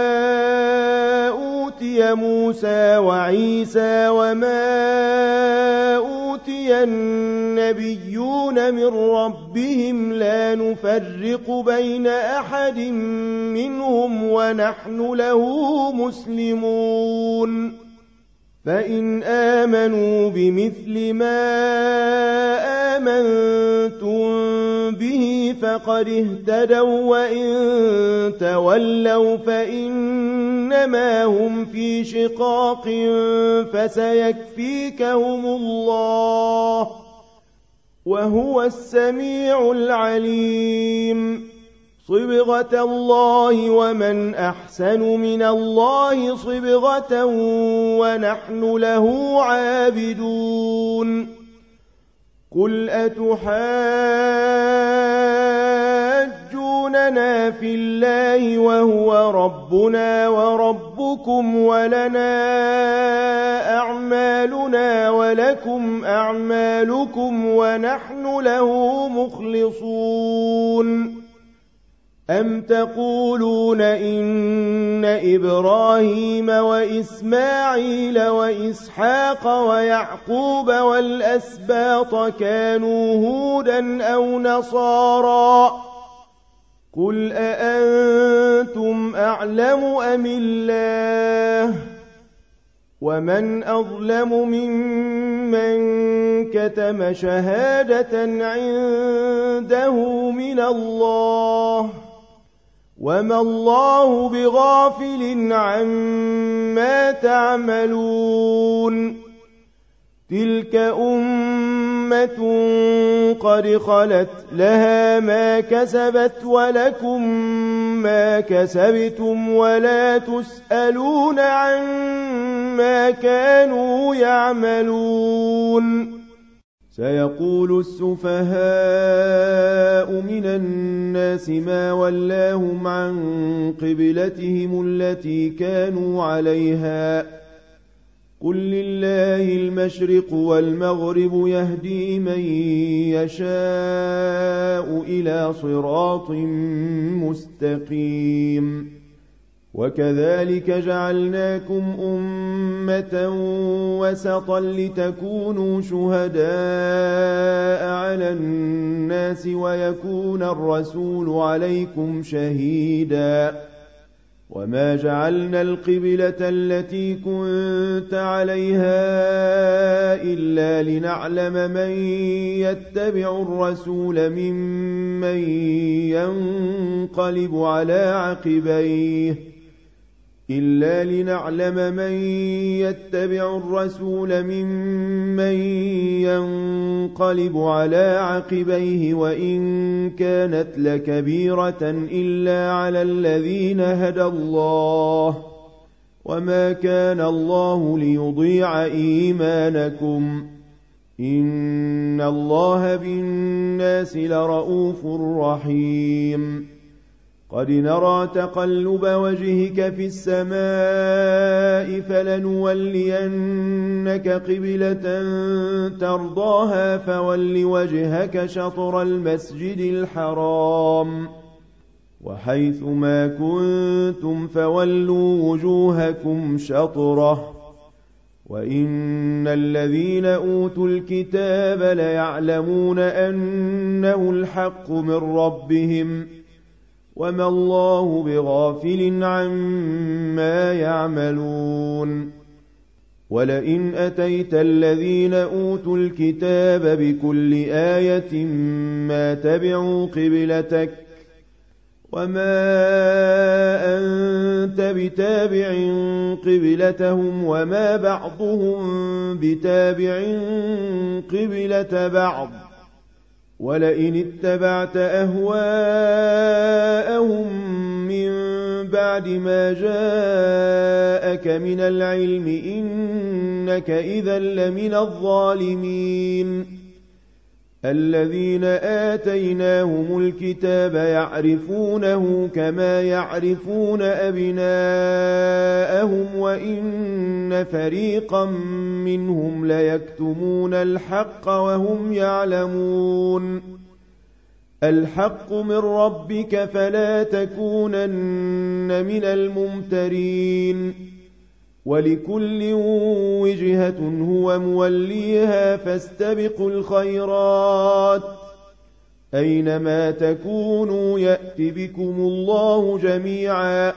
[SPEAKER 1] أوتي موسى وعيسى وما أوتي النبيون من ربهم لا نفرق بين أحد منهم ونحن له مسلمون فإن آمنوا بمثل ما آمنتم به فقد اهتدوا وإن تولوا فإنما هم في شقاق فسيكفيكهم الله وهو السميع العليم صبغة الله ومن أحسن من الله صبغة ونحن له عابدون قل أتحاجوننا في الله وهو ربنا وربكم ولنا أعمالنا ولكم أعمالكم ونحن له مخلصون أم تقولون إن إبراهيم وإسماعيل وإسحاق ويعقوب والأسباط كانوا هودا أو نصارى قل أأنتم أعلم أم الله ومن أظلم ممن كتم شهادة عنده من الله وما الله بغافل عما تعملون تلك أمة قد خلت لها ما كسبت ولكم ما كسبتم ولا تسألون عما كانوا يعملون سيقول السفهاء من الناس ما ولاهم عن قبلتهم التي كانوا عليها قل لله المشرق والمغرب يهدي من يشاء إلى صراط مستقيم وكذلك جعلناكم أمة وسطا لتكونوا شهداء على الناس ويكون الرسول عليكم شهيدا وما جعلنا القبلة التي كنت عليها إلا لنعلم من يتبع الرسول ممن ينقلب على عقبيه إلا لنعلم من يتبع الرسول ممن ينقلب على عقبيه وإن كانت لكبيرة إلا على الذين هدى الله وما كان الله ليضيع إيمانكم إن الله بالناس لرؤوف رحيم قد نرى تقلب وجهك في السماء فلنولينك قبلة ترضاها فول وجهك شطر المسجد الحرام وحيث ما كنتم فولوا وجوهكم شطره وإن الذين أوتوا الكتاب ليعلمون أنه الحق من ربهم وما الله بغافل عما يعملون ولئن أتيت الذين أوتوا الكتاب بكل آية ما تبعوا قبلتك وما أنت بتابع قبلتهم وما بعضهم بتابع قبلة بعض ولئن اتبعت أهواءهم من بعد ما جاءك من العلم إنك إذا لمن الظالمين الذين آتيناهم الكتاب يعرفونه كما يعرفون أبناءهم وإن فريقا منهم ليكتمون الحق وهم يعلمون الحق من ربك فلا تكونن من الممترين ولكل وجهة هو موليها فاستبقوا الخيرات أينما تكونوا يأت بكم الله جميعا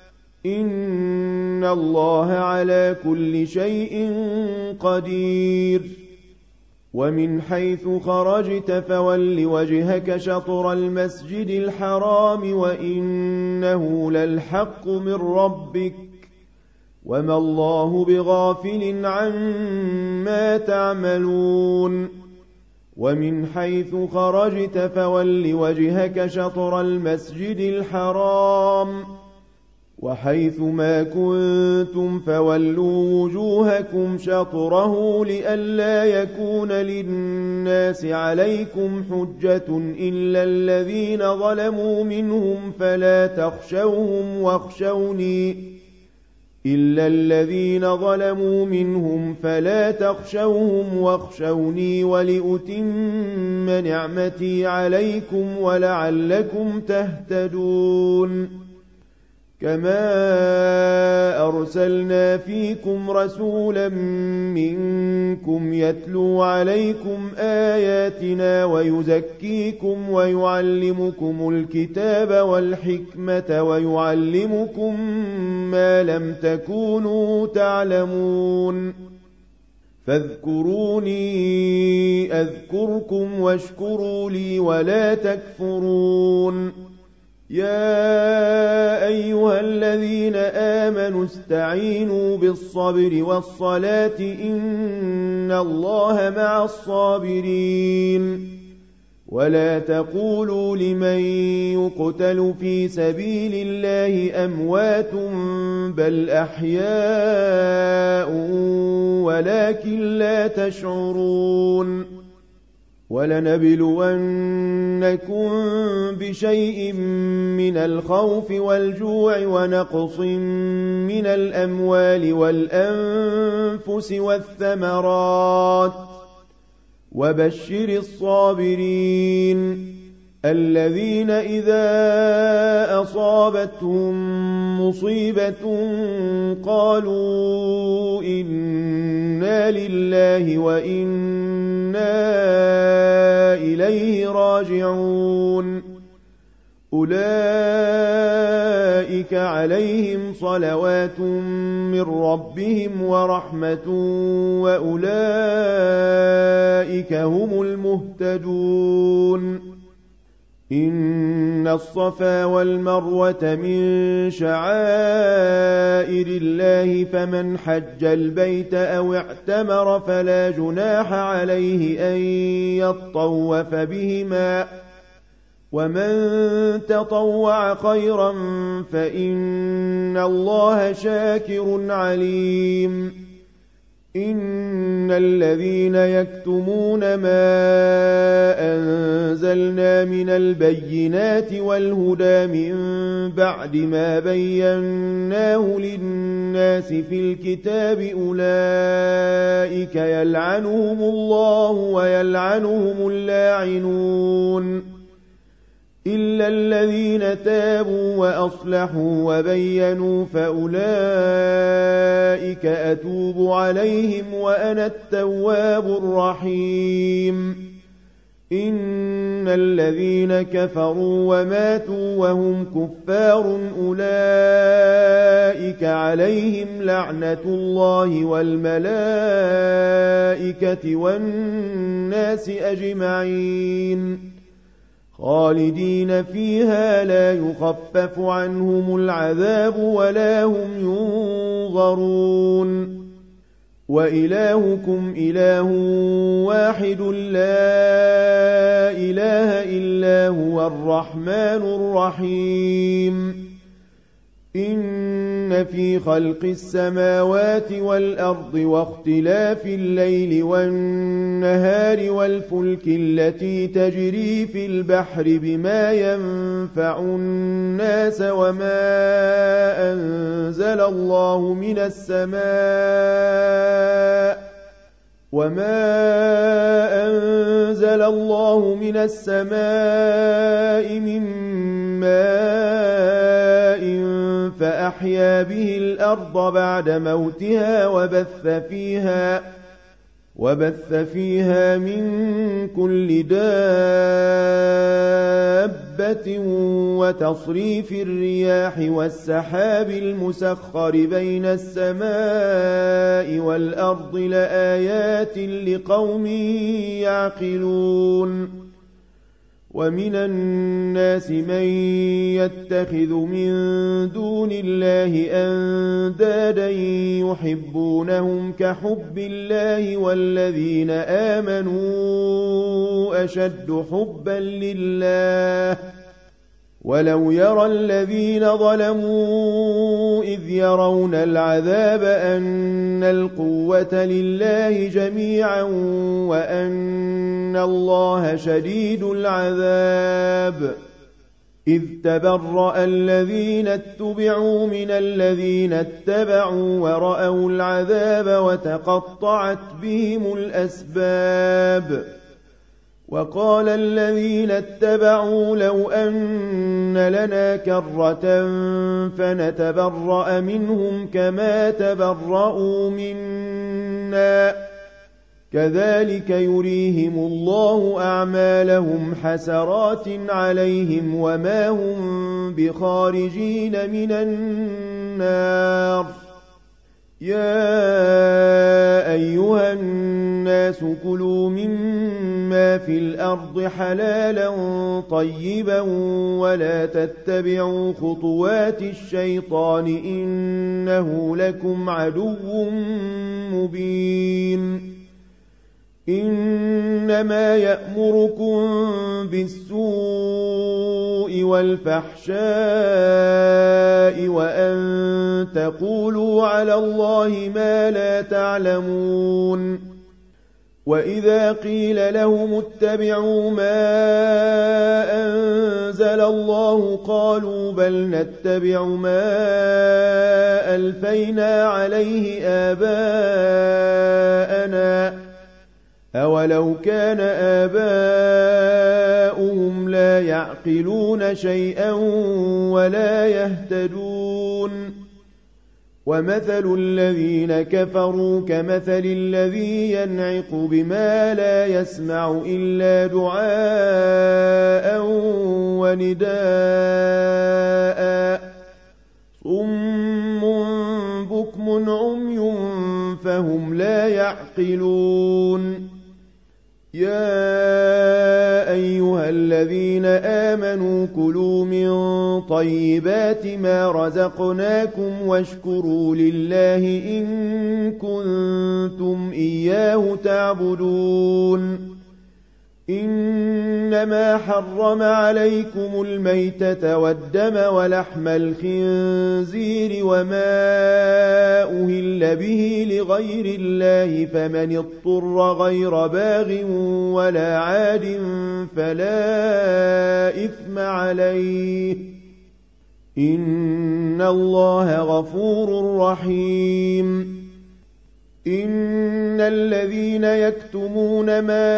[SPEAKER 1] إن الله على كل شيء قدير ومن حيث خرجت فول وجهك شطر المسجد الحرام وإنه للحق من ربك وما الله بغافل عما تعملون ومن حيث خرجت فول وجهك شطر المسجد الحرام وحيث ما كنتم فولوا وجوهكم شطره لئلا يكون للناس عليكم حجة إلا الذين ظلموا منهم فلا تخشوهم واخشوني إلا الذين ظلموا منهم فلا تخشوهم واخشوني ولأتم نعمتي عليكم ولعلكم تهتدون كما أرسلنا فيكم رسولا منكم يتلو عليكم آياتنا ويزكيكم ويعلمكم الكتاب والحكمة ويعلمكم ما لم تكونوا تعلمون فاذكروني أذكركم واشكروا لي ولا تكفرون يا أيها الذين آمنوا استعينوا بالصبر والصلاة إن الله مع الصابرين ولا تقولوا لمن يقتل في سبيل الله أموات بل أحياء ولكن لا تشعرون ولنبلونكم بشيء من الخوف والجوع ونقص من الأموال والأنفس والثمرات وبشر الصابرين الذين إذا أصابتهم مصيبة قالوا إنا لله وإنا إليه راجعون أولئك عليهم صلوات من ربهم ورحمة وأولئك هم المهتدون إن الصفا والمروة من شعائر الله فمن حج البيت أو اعتمر فلا جناح عليه أن يطوف بهما ومن تطوع خيرا فإن الله شاكر عليم إن الذين يكتمون ما أنزلنا من البينات والهدى من بعد ما بيناه للناس في الكتاب أولئك يلعنهم الله ويلعنهم اللاعنون إلا الذين تابوا وأصلحوا وبينوا فأولئك أتوب عليهم وأنا التواب الرحيم إن الذين كفروا وماتوا وهم كفار أولئك عليهم لعنة الله والملائكة والناس أجمعين خالدين فيها لا يخفف عنهم العذاب ولا هم ينظرون وإلهكم إله واحد لا إله إلا هو الرحمن الرحيم إن في خلق السماوات والأرض واختلاف الليل والنهار والفلك التي تجري في البحر بما ينفع الناس وما أنزل الله من السماء وما أنزل الله من السماء من ماء فأحيا به الأرض بعد موتها وبث فيها وبث فيها من كل دابة وتصريف الرياح والسحاب المسخر بين السماء والأرض لآيات لقوم يعقلون ومن الناس من يتخذ من دون الله أندادا يحبونهم كحب الله والذين آمنوا أشد حبا لله ولو يرى الذين ظلموا إذ يرون العذاب أن القوة لله جميعا وأن الله شديد العذاب إذ تبرأ الذين اتبعوا من الذين اتبعوا ورأوا العذاب وتقطعت بهم الأسباب وقال الذين اتبعوا لو أن لنا كرة فنتبرأ منهم كما تبرأوا منا كذلك يريهم الله أعمالهم حسرات عليهم وما هم بخارجين من النار يا أيها الناس كلوا مما في الأرض حلالا طيبا ولا تتبعوا خطوات الشيطان إنه لكم عدو مبين إنما يأمركم بالسوء والفحشاء وأن تقولوا على الله ما لا تعلمون وإذا قيل لهم اتبعوا ما أنزل الله قالوا بل نتبع ما ألفينا عليه آباءنا أولو كان آباؤهم لا يعقلون شيئا ولا يهتدون ومثل الذين كفروا كمثل الذي ينعق بما لا يسمع إلا دعاء ونداء صم بكم عمي فهم لا يعقلون يا أيها الذين آمنوا كلوا من طيبات ما رزقناكم واشكروا لله إن كنتم إياه تعبدون إنما حرم عليكم الميتة والدم ولحم الخنزير وما أهل به لغير الله فمن اضطر غير باغ ولا عاد فلا إثم عليه إن الله غفور رحيم إن الذين يكتمون ما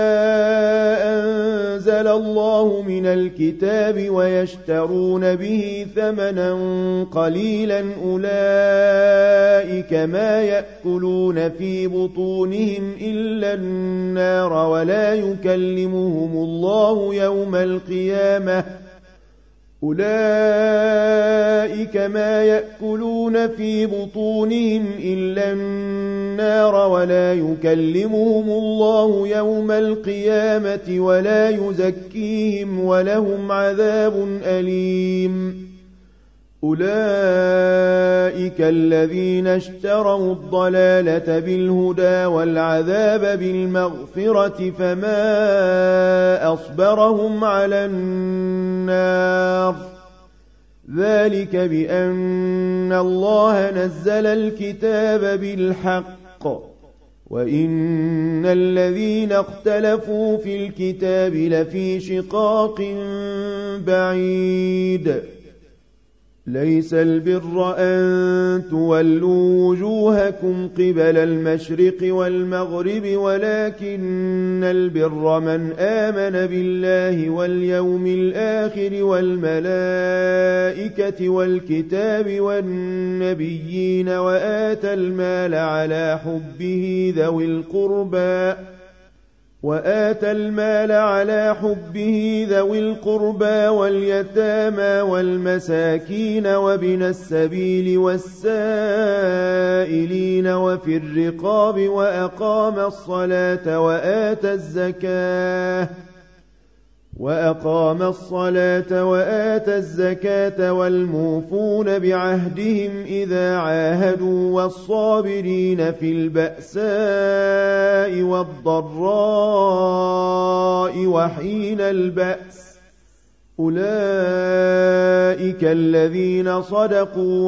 [SPEAKER 1] أنزل الله من الكتاب ويشترون به ثمنا قليلا أولئك ما يأكلون في بطونهم إلا النار ولا يكلمهم الله يوم القيامة أولئك ما يأكلون في بطونهم إلا النار ولا يكلمهم الله يوم القيامة ولا يزكيهم ولهم عذاب أليم أولئك الذين اشتروا الضلالة بالهدى والعذاب بالمغفرة فما أصبرهم على النار ذلك بأن الله نزل الكتاب بالحق وإن الذين اختلفوا في الكتاب لفي شقاق بعيد ليس البر أن تولوا وجوهكم قبل المشرق والمغرب ولكن البر من آمن بالله واليوم الآخر والملائكة والكتاب والنبيين وآتى المال على حبه ذوي القربى وآتى المال على حبه ذوي القربى واليتامى والمساكين وابن السبيل والسائلين وفي الرقاب وأقام الصلاة وآتى الزكاة وأقام الصلاة وآتى الزكاة والموفون بعهدهم إذا عاهدوا والصابرين في البأساء والضراء وحين البأس أولئك الذين صدقوا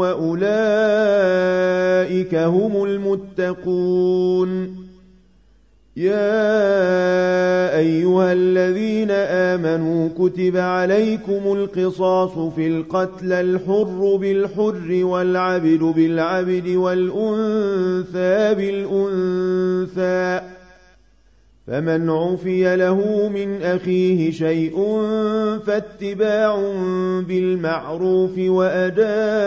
[SPEAKER 1] وأولئك هم المتقون يا أيها الذين آمنوا كتب عليكم القصاص في القتلى الحر بالحر والعبد بالعبد والأنثى بالأنثى فمن عفي له من أخيه شيء فاتباع بالمعروف وأداء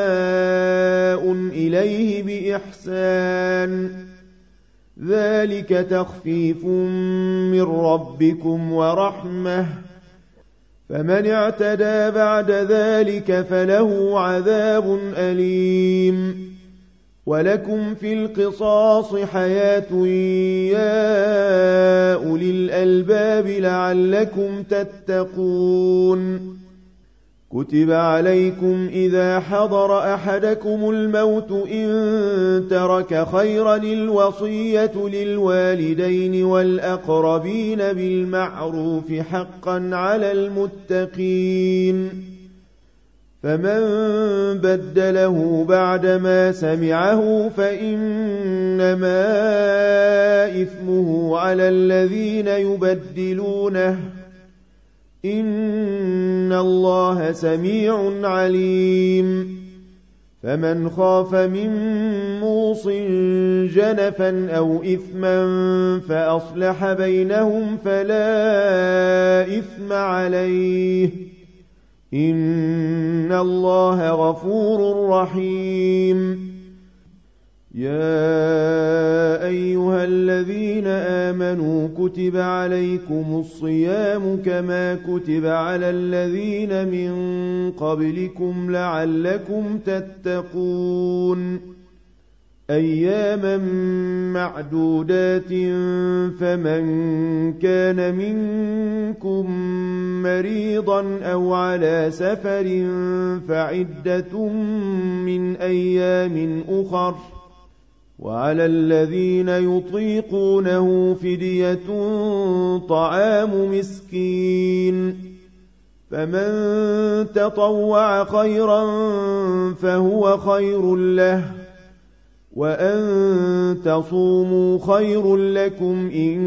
[SPEAKER 1] إليه بإحسان ذلك تخفيف من ربكم ورحمة فمن اعتدى بعد ذلك فله عذاب أليم ولكم في القصاص حياة يا أولي الألباب لعلكم تتقون كتب عليكم إذا حضر أحدكم الموت إن ترك خيرا الوصية للوالدين والأقربين بالمعروف حقا على المتقين فمن بدله بعدما سمعه فإنما إثمه على الذين يبدلونه إن الله سميع عليم فمن خاف من موص جنفا أو إثما فأصلح بينهم فلا إثم عليه إن الله غفور رحيم يا أيها الذين آمنوا كتب عليكم الصيام كما كتب على الذين من قبلكم لعلكم تتقون أياما معدودات فمن كان منكم مريضا أو على سفر فعدة من أيام أخر وعلى الذين يطيقونه فدية طعام مسكين فمن تطوع خيرا فهو خير له وأن تصوموا خير لكم إن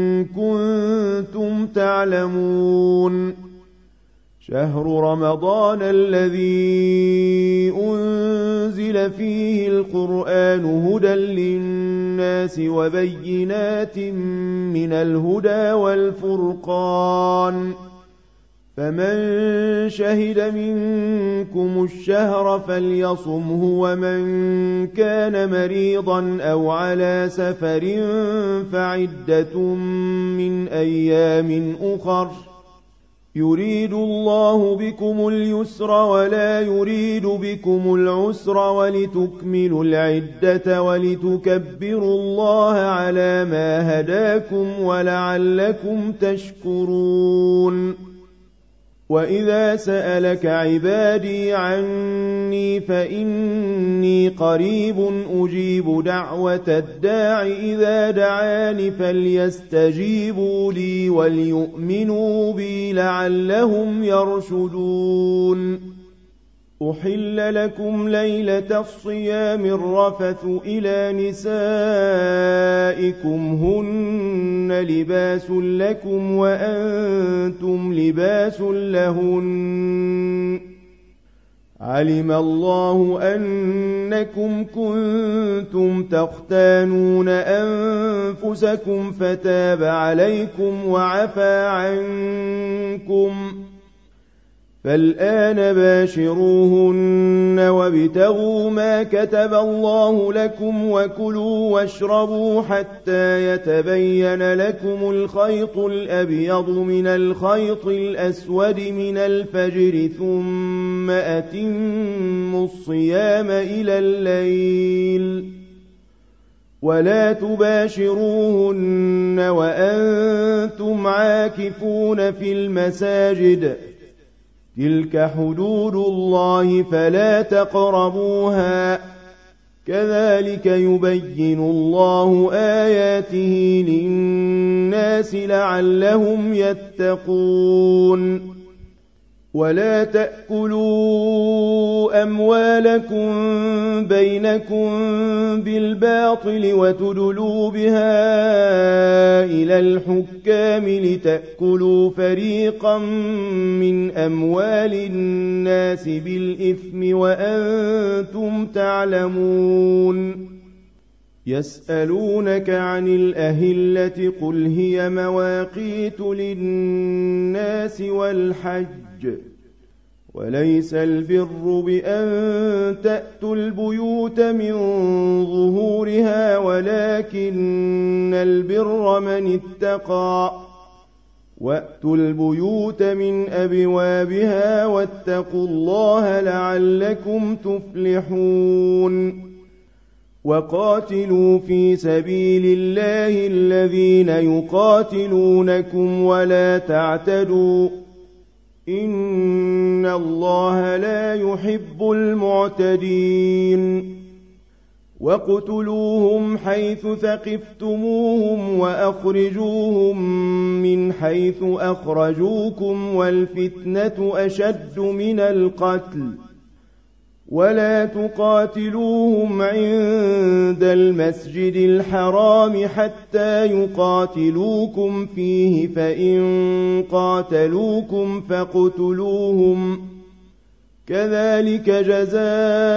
[SPEAKER 1] كنتم تعلمون شهر رمضان الذي أنزل فيه القرآن هدى للناس وبينات من الهدى والفرقان فمن شهد منكم الشهر فليصمه ومن كان مريضا أو على سفر فعدة من أيام أخر يريد الله بكم اليسر ولا يريد بكم العسر ولتكملوا العدة ولتكبروا الله على ما هداكم ولعلكم تشكرون وإذا سألك عبادي عني فإني قريب أجيب دعوة الداع إذا دعاني فليستجيبوا لي وليؤمنوا بي لعلهم يرشدون أحل لكم ليلة الصيام الرفث إلى نسائكم هن لباس لكم وأنتم لباس لهن علم الله أنكم كنتم تختانون أنفسكم فتاب عليكم وعفى عنكم فالآن باشروهن وابتغوا ما كتب الله لكم وكلوا واشربوا حتى يتبين لكم الخيط الأبيض من الخيط الأسود من الفجر ثم أتموا الصيام إلى الليل ولا تباشروهن وأنتم عاكفون في المساجد تلك حدود الله فلا تقربوها كذلك يبين الله آياته للناس لعلهم يتقون ولا تأكلوا أموالكم بينكم بالباطل وتدلوا بها إلى الحكام لتأكلوا فريقا من أموال الناس بالإثم وأنتم تعلمون يسألونك عن الأهلة قل هي مواقيت للناس والحج وليس البر بأن تأتوا البيوت من ظهورها ولكن البر من اتقى وأتوا البيوت من أبوابها واتقوا الله لعلكم تفلحون وقاتلوا في سبيل الله الذين يقاتلونكم ولا تعتدوا إن الله لا يحب المعتدين واقتلوهم حيث ثقفتموهم وأخرجوهم من حيث أخرجوكم والفتنة أشد من القتل ولا تقاتلوهم عند المسجد الحرام حتى يقاتلوكم فيه فإن قاتلوكم فاقتلوهم كذلك جزاء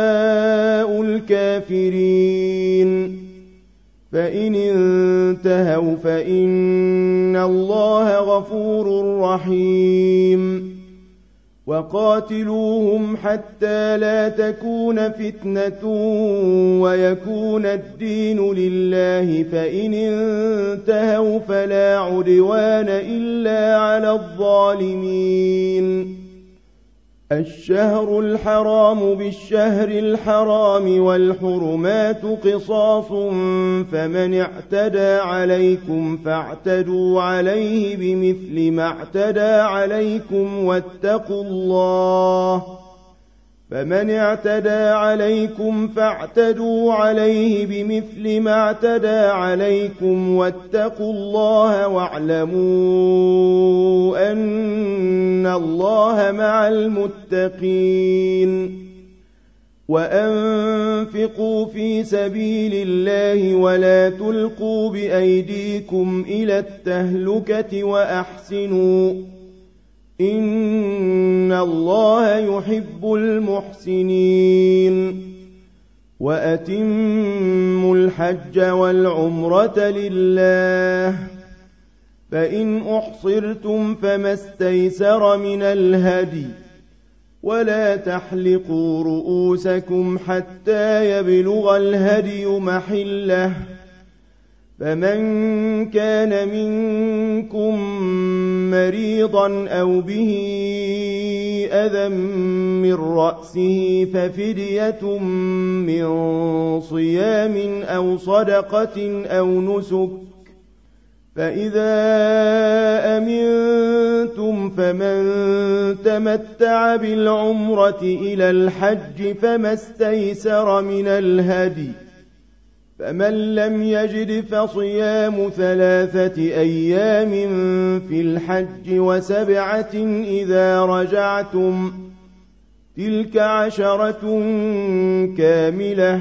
[SPEAKER 1] الكافرين فإن انتهوا فإن الله غفور رحيم وقاتلوهم حتى لا تكون فتنة ويكون الدين لله فإن انتهوا فلا عدوان إلا على الظالمين الشهر الحرام بالشهر الحرام والحرمات قصاص فمن اعتدى عليكم فاعتدوا عليه بمثل ما اعتدى عليكم واتقوا الله فمن اعتدى عليكم فاعتدوا عليه بمثل ما اعتدى عليكم واتقوا الله واعلموا أن الله مع المتقين وأنفقوا في سبيل الله ولا تلقوا بأيديكم إلى التهلكة وأحسنوا إن الله يحب المحسنين وأتموا الحج والعمرة لله فإن أحصرتم فما استيسر من الهدي ولا تحلقوا رؤوسكم حتى يبلغ الهدي محله فمن كان منكم مريضا أو به أذى من رأسه ففدية من صيام أو صدقة أو نسك فإذا أمنتم فمن تمتع بالعمرة إلى الحج فما استيسر من الهدي فمن لم يجد فصيام ثلاثة أيام في الحج وسبعة إذا رجعتم تلك عشرة كاملة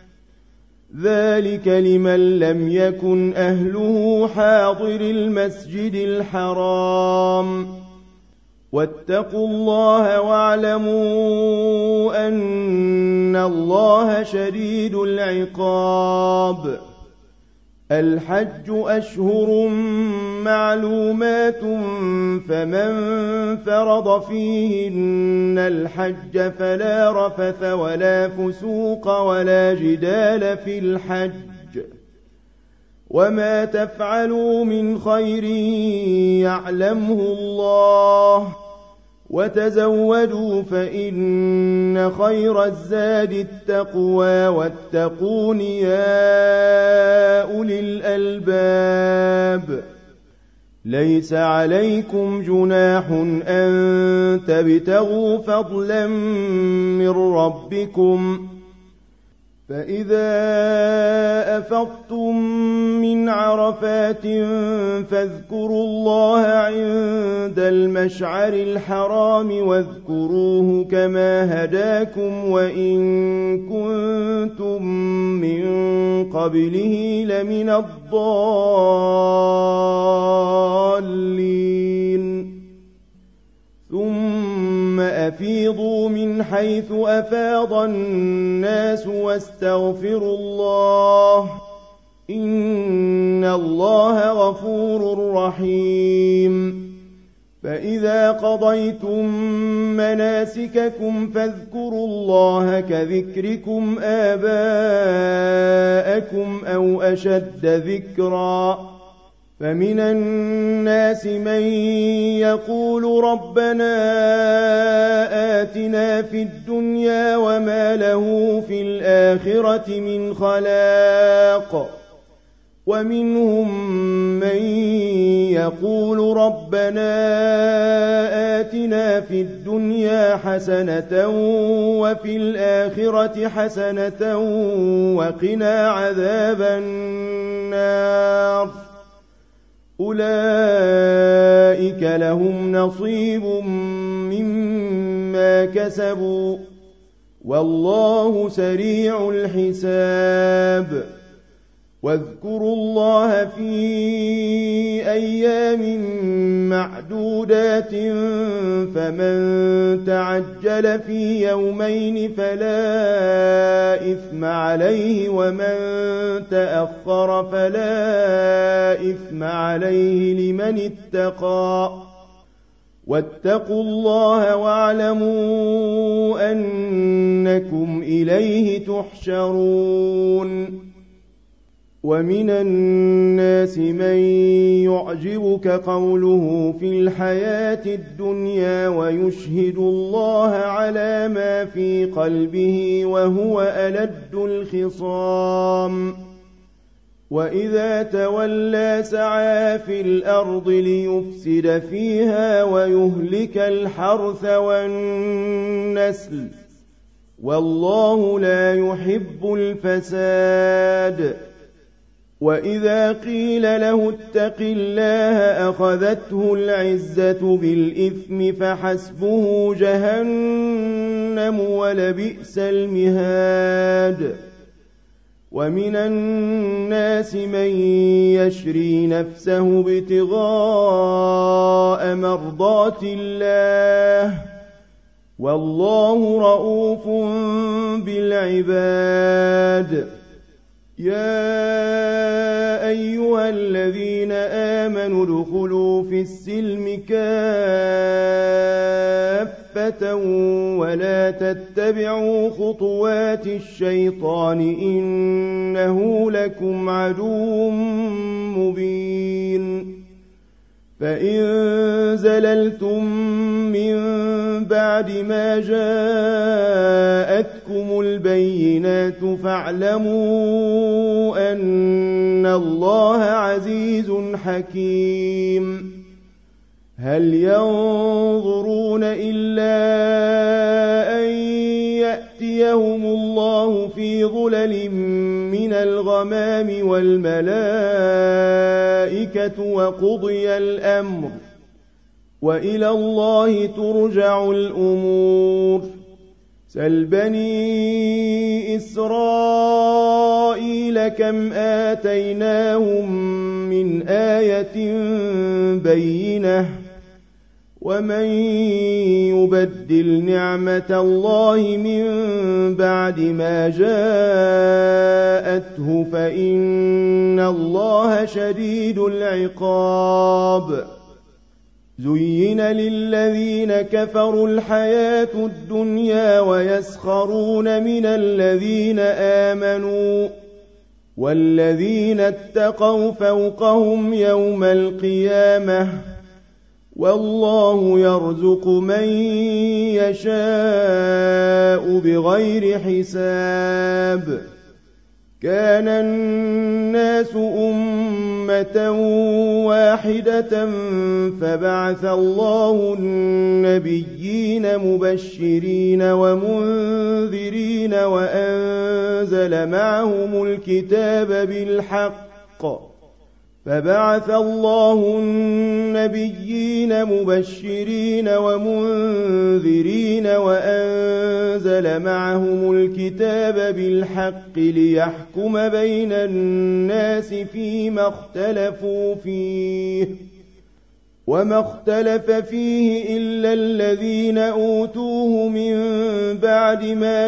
[SPEAKER 1] ذلك لمن لم يكن أهله حاضر المسجد الحرام واتقوا الله واعلموا أن الله شديد العقاب الحج أشهر معلومات فمن فرض فيهن الحج فلا رفث ولا فسوق ولا جدال في الحج وما تفعلوا من خير يعلمه الله وتزودوا فإن خير الزاد التقوى واتقون يا أولي الألباب ليس عليكم جناح أن تبتغوا فضلا من ربكم فإذا أفضتم من عرفات فاذكروا الله عند المشعر الحرام واذكروه كما هداكم وإن كنتم من قبله لمن الضالين ثم أفيضوا من حيث أفاض الناس واستغفروا الله إن الله غفور رحيم فإذا قضيتم مناسككم فاذكروا الله كذكركم آباءكم أو أشد ذكرا فمن الناس من يقول ربنا آتنا في الدنيا وما له في الآخرة من خلاق ومنهم من يقول ربنا آتنا في الدنيا حسنة وفي الآخرة حسنة وقنا عذاب النار أولئك لهم نصيب مما كسبوا والله سريع الحساب واذكروا الله في أيام معدودات فمن تعجل في يومين فلا إثم عليه ومن تأخر فلا إثم عليه لمن اتقى واتقوا الله واعلموا أنكم إليه تحشرون ومن الناس من يعجبك قوله في الحياة الدنيا ويشهد الله على ما في قلبه وهو ألد الخصام وإذا تولى سعى في الأرض ليفسد فيها ويهلك الحرث والنسل والله لا يحب الفساد. وإذا قيل له اتق الله أخذته العزة بالإثم فحسبه جهنم ولبئس المهاد. ومن الناس من يشري نفسه ابتغاء مرضات الله والله رءوف بالعباد. يا أيها الذين آمنوا ادخلوا في السلم كافة ولا تتبعوا خطوات الشيطان إنه لكم عدو مبين. فإن زللتم من بعد ما جاءتكم البينات فاعلموا أن الله عزيز حكيم. هل ينظرون إلا أن يأتيهم الله في ظلل من الغمام والملائكة وقضي الأمر وإلى الله ترجع الأمور. سل بني إسرائيل كم آتيناهم من آية بينة ومن يبدل نعمة الله من بعد ما جاءته فإن الله شديد العقاب. زين للذين كفروا الحياة الدنيا ويسخرون من الذين آمنوا والذين اتقوا فوقهم يوم القيامة والله يرزق من يشاء بغير حساب. كان الناس أمة واحدة فبعث الله النبيين مبشرين ومنذرين وأنزل معهم الكتاب بالحق فبعث الله النبيين مبشرين ومنذرين وأنزل معهم الكتاب بالحق ليحكم بين الناس فيما اختلفوا فيه وما اختلف فيه إلا الذين أوتوه من بعد ما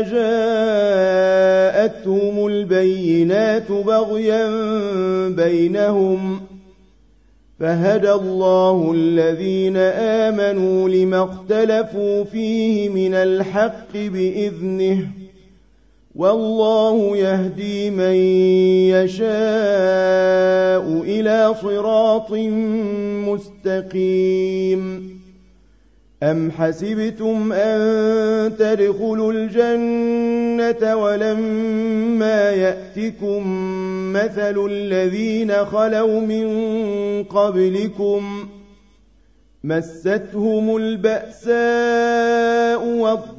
[SPEAKER 1] جاءتهم البينات بغيا بينهم فهدى الله الذين آمنوا لما اختلفوا فيه من الحق بإذنه والله يهدي من يشاء إلى صراط مستقيم. أم حسبتم أن تدخلوا الجنة ولما يأتكم مثل الذين خلوا من قبلكم مستهم البأساء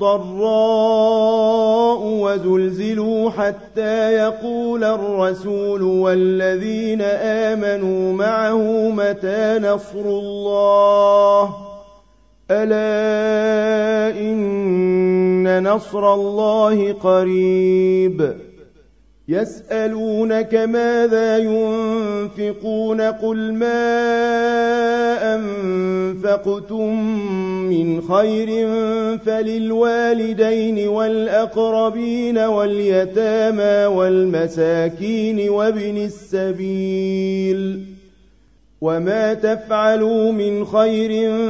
[SPEAKER 1] والضراء وزلزلوا حتى يقول الرسول والذين آمنوا معه متى نصر الله ألا إن نصر الله قريب. يسألونك ماذا ينفقون قل ما أنفقتم من خير فللوالدين والأقربين واليتامى والمساكين وابن السبيل وما تفعلوا من خير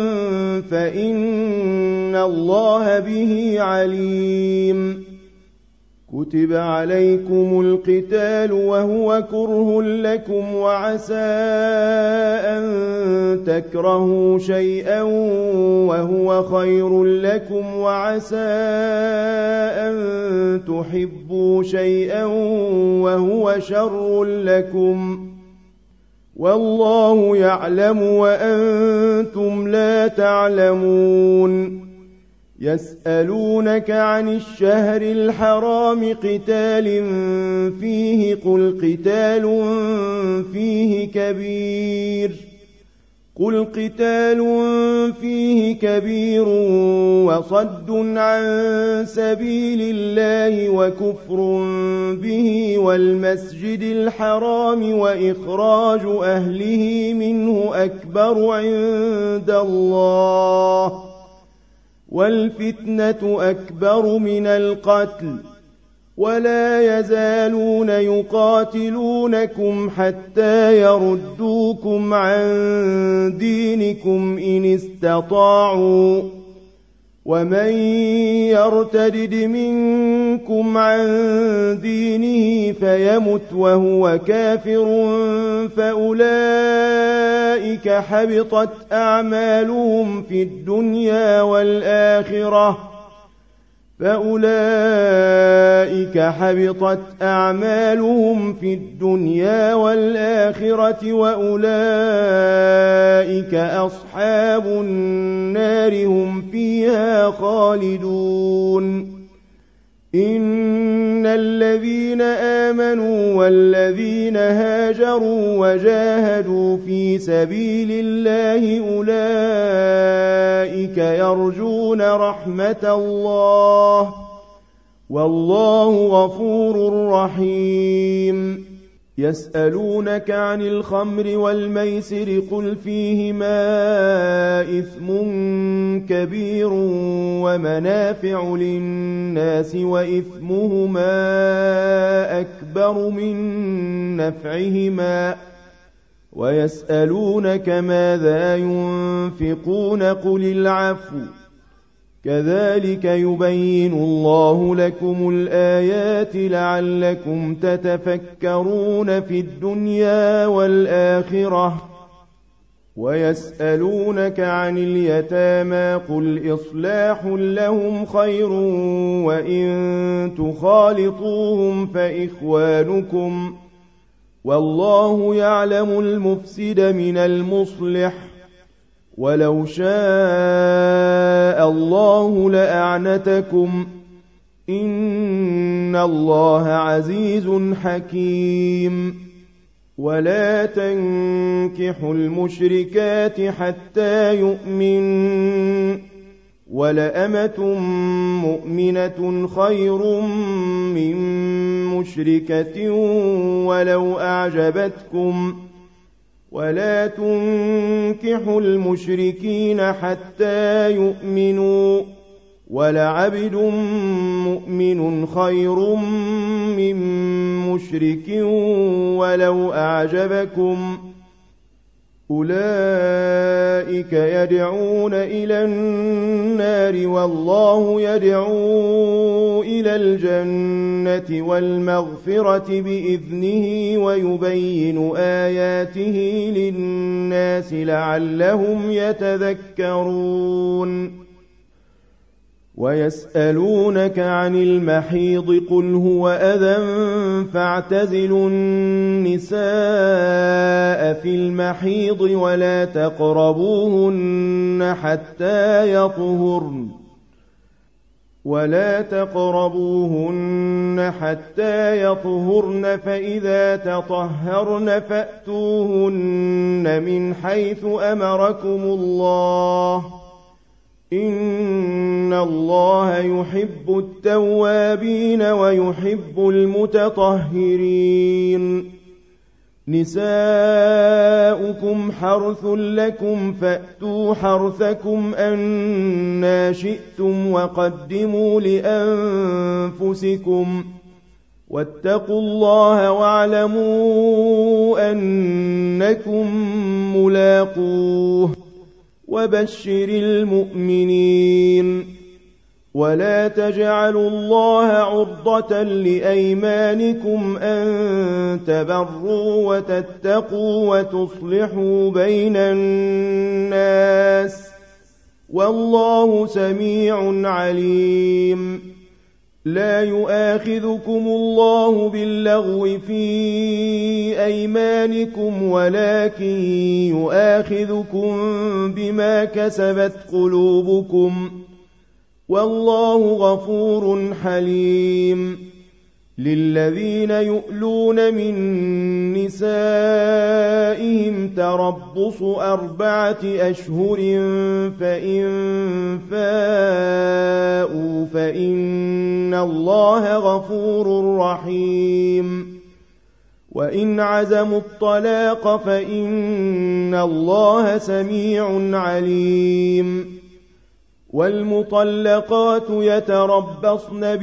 [SPEAKER 1] فإن الله به عليم. كتب عليكم القتال وهو كره لكم وعسى أن تكرهوا شيئا وهو خير لكم وعسى أن تحبوا شيئا وهو شر لكم والله يعلم وأنتم لا تعلمون. يسألونك عن الشهر الحرام قتال فيه قل قتال فيه كبير قل قتال فيه كبير وصد عن سبيل الله وكفر به والمسجد الحرام وإخراج أهله منه أكبر عند الله والفتنة أكبر من القتل ولا يزالون يقاتلونكم حتى يردوكم عن دينكم إن استطاعوا ومن يرتد منكم عن دينه فيمت وهو كافر فأولئك حبطت أعمالهم في الدنيا والآخرة فأولئك حبطت أعمالهم في الدنيا والآخرة وأولئك أصحاب النار هم فيها خالدون إن الذين آمنوا والذين هاجروا وجاهدوا في سبيل الله أولئك يرجون رحمة الله والله غفور رحيم يسألونك عن الخمر والميسر قل فيهما إثم كبير ومنافع للناس وإثمهما أكبر من نفعهما ويسألونك ماذا ينفقون قل العفو كذلك يبين الله لكم الآيات لعلكم تتفكرون في الدنيا والآخرة ويسألونك عن اليتامى قل إصلاح لهم خير وإن تخالطوهم فإخوانكم والله يعلم المفسد من المصلح ولو شاء الله لأعنتكم إن الله عزيز حكيم ولا تنكحوا المشركات حتى يؤمنوا ولأمة مؤمنة خير من مشركة ولو أعجبتكم ولا تنكحوا المشركين حتى يؤمنوا ولعبد مؤمن خير من مشرك ولو أعجبكم أولئك يدعون إلى النار والله يدعو إلى الجنة والمغفرة بإذنه ويبين آياته للناس لعلهم يتذكرون ويسألونك عن المحيض قل هو أذى فاعتزلوا النساء في المحيض ولا تقربوهن حتى يطهرن ولا تقربوهن حتى يطهرن فإذا تطهرن فأتوهن من حيث أمركم الله إن الله يحب التوابين ويحب المتطهرين نساؤكم حرث لكم فأتوا حرثكم أنى شئتم وقدموا لأنفسكم واتقوا الله واعلموا أنكم ملاقوه وبشر المؤمنين ولا تجعلوا الله عرضة لأيمانكم أن تبروا وتتقوا وتصلحوا بين الناس والله سميع عليم لا يؤاخذكم الله باللغو في أيمانكم ولكن يؤاخذكم بما كسبت قلوبكم والله غفور حليم. للذين يؤلون من نسائهم تربص أربعة أشهر فإن فاءوا فإن الله غفور رحيم. وإن عزموا الطلاق فإن الله سميع عليم. والمطلقات يتربصن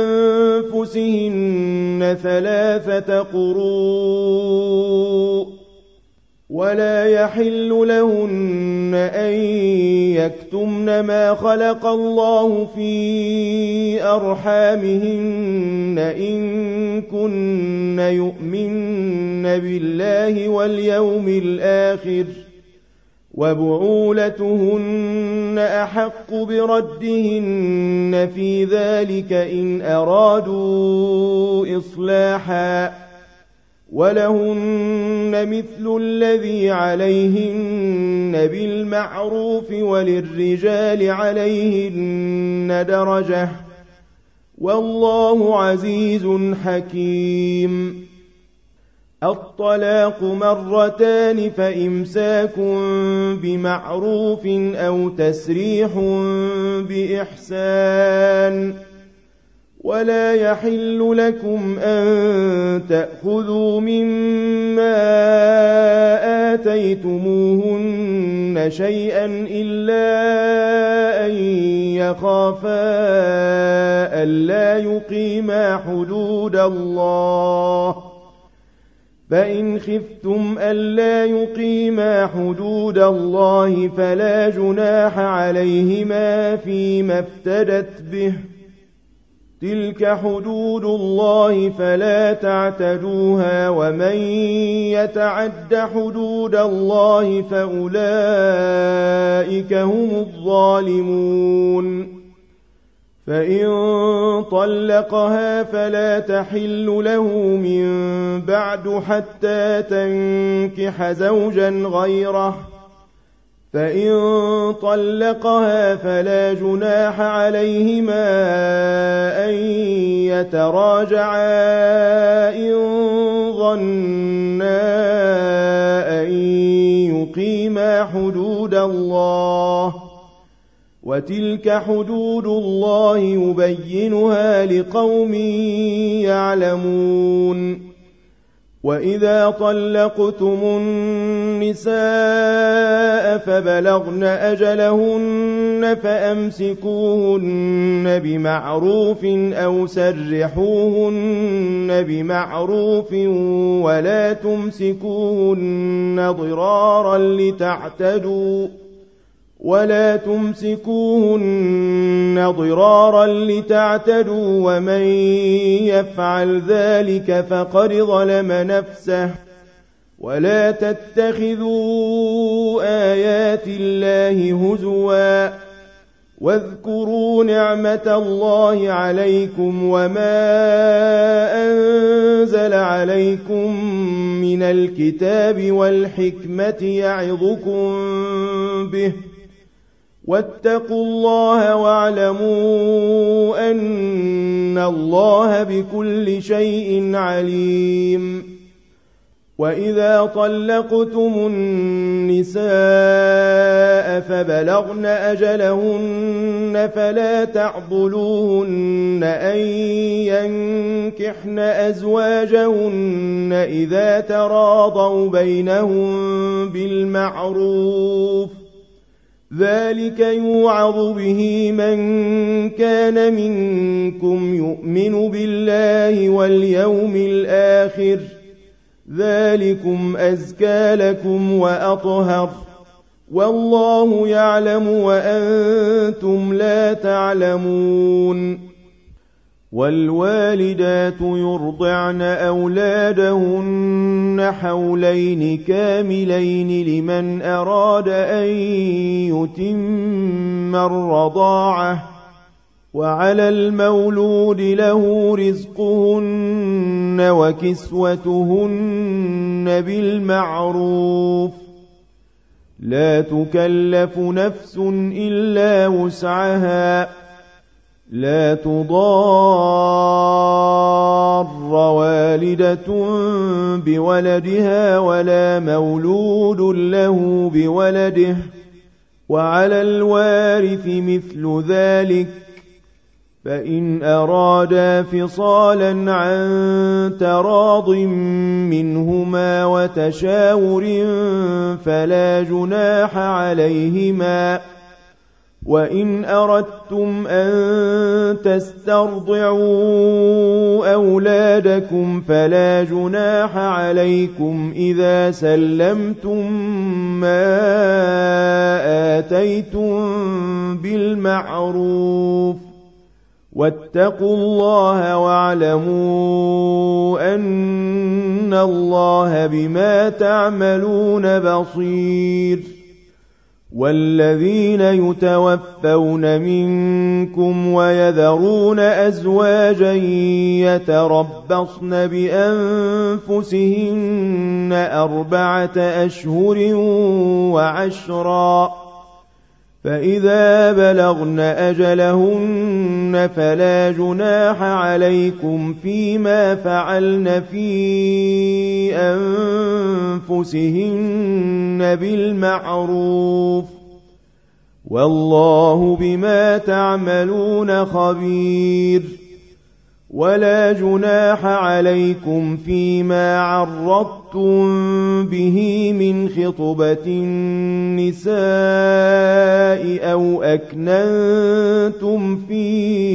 [SPEAKER 1] بأنفسهن ثلاثة قروء ولا يحل لهن أن يكتمن ما خلق الله في أرحامهن إن كن يؤمن بالله واليوم الآخر وبعولتهن أحق بردهن في ذلك إن أرادوا إصلاحا ولهن مثل الذي عليهن بالمعروف وللرجال عليهن درجة والله عزيز حكيم. الطلاق مرتان فإمساك بمعروف أو تسريح بإحسان ولا يحل لكم أن تأخذوا مما آتيتموهن شيئا إلا أن يخافا ألا يقيما حدود الله فإن خفتم ألا يقيما حدود الله فلا جناح عليهما فيما افتدت به تلك حدود الله فلا تعتدوها ومن يتعد حدود الله فأولئك هم الظالمون. فإن طلقها فلا تحل له من بعد حتى تنكح زوجا غيره فإن طلقها فلا جناح عليهما أن يتراجعا إن ظنا أن يقيما حدود الله وتلك حدود الله يبينها لقوم يعلمون. وإذا طلقتم النساء فبلغن أجلهن فأمسكوهن بمعروف أو سرحوهن بمعروف ولا تمسكوهن ضرارا لتعتدوا ولا تمسكوهن ضرارا لتعتدوا ومن يفعل ذلك فقد ظلم نفسه ولا تتخذوا آيات الله هزوا واذكروا نعمة الله عليكم وما أنزل عليكم من الكتاب والحكمة يعظكم به واتقوا الله واعلموا أن الله بكل شيء عليم. وإذا طلقتم النساء فبلغن أجلهن فلا تعضلوهن أن ينكحن أزواجهن إذا تراضوا بينهم بالمعروف ذلك يوعظ به من كان منكم يؤمن بالله واليوم الآخر ذلكم أزكى لكم وأطهر والله يعلم وأنتم لا تعلمون. والوالدات يرضعن أولادهن حولين كاملين لمن أراد أن يتم الرضاعة وعلى المولود له رزقهن وكسوتهن بالمعروف لا تكلف نفس إلا وسعها لا تضار والدة بولدها ولا مولود له بولده، وعلى الوارث مثل ذلك، فإن أرادا فصالا عن تراض منهما وتشاور فلا جناح عليهما. وإن أردتم أن تسترضعوا أولادكم فلا جناح عليكم إذا سلمتم ما آتيتم بالمعروف، واتقوا الله واعلموا أن الله بما تعملون بصير. والذين يتوفون منكم ويذرون أزواجا يتربصن بأنفسهن أربعة أشهر وعشرا، فإذا بلغن أجلهن فلا جناح عليكم فيما فعلن في أنفسهن بالمعروف، والله بما تعملون خبير. ولا جناح عليكم فيما عرضتم به من خطبة النساء أو أكننتم في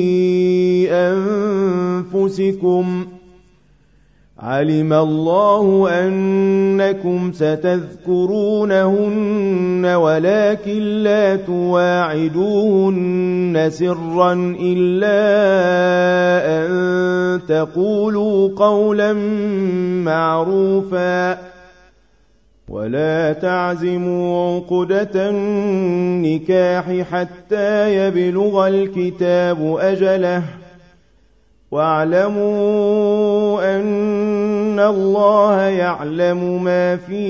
[SPEAKER 1] أنفسكم، علم الله أنكم ستذكرونهن ولكن لا تواعدوهن سرا إلا أن تقولوا قولا معروفا، ولا تعزموا عقدة النكاح حتى يبلغ الكتاب أجله، واعلموا أن الله يعلم ما في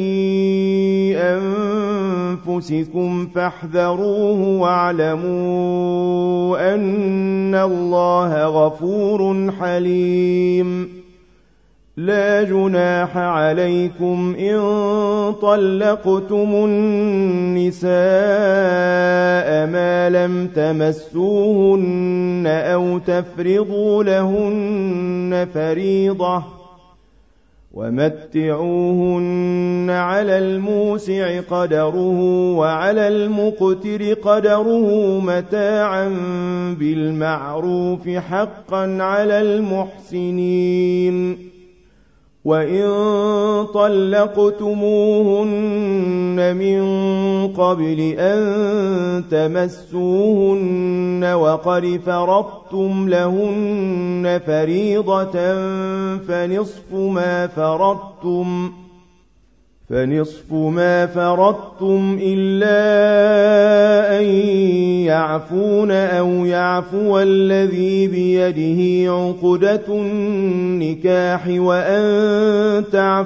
[SPEAKER 1] أنفسكم فاحذروه، واعلموا أن الله غفور حليم. لا جناح عليكم إن طلقتم النساء ما لم تمسوهن أو تفرضوا لهن فريضة، ومتعوهن على الموسع قدره وعلى المقتر قدره متاعا بالمعروف حقا على المحسنين. وإن طلقتموهن من قبل أن تمسوهن وقد فرضتم لهن فريضة فنصف ما فرضتم فنصف ما فرضتم إلا أن يعفون أو يعفو الذي بيده عقدة النكاح، وأن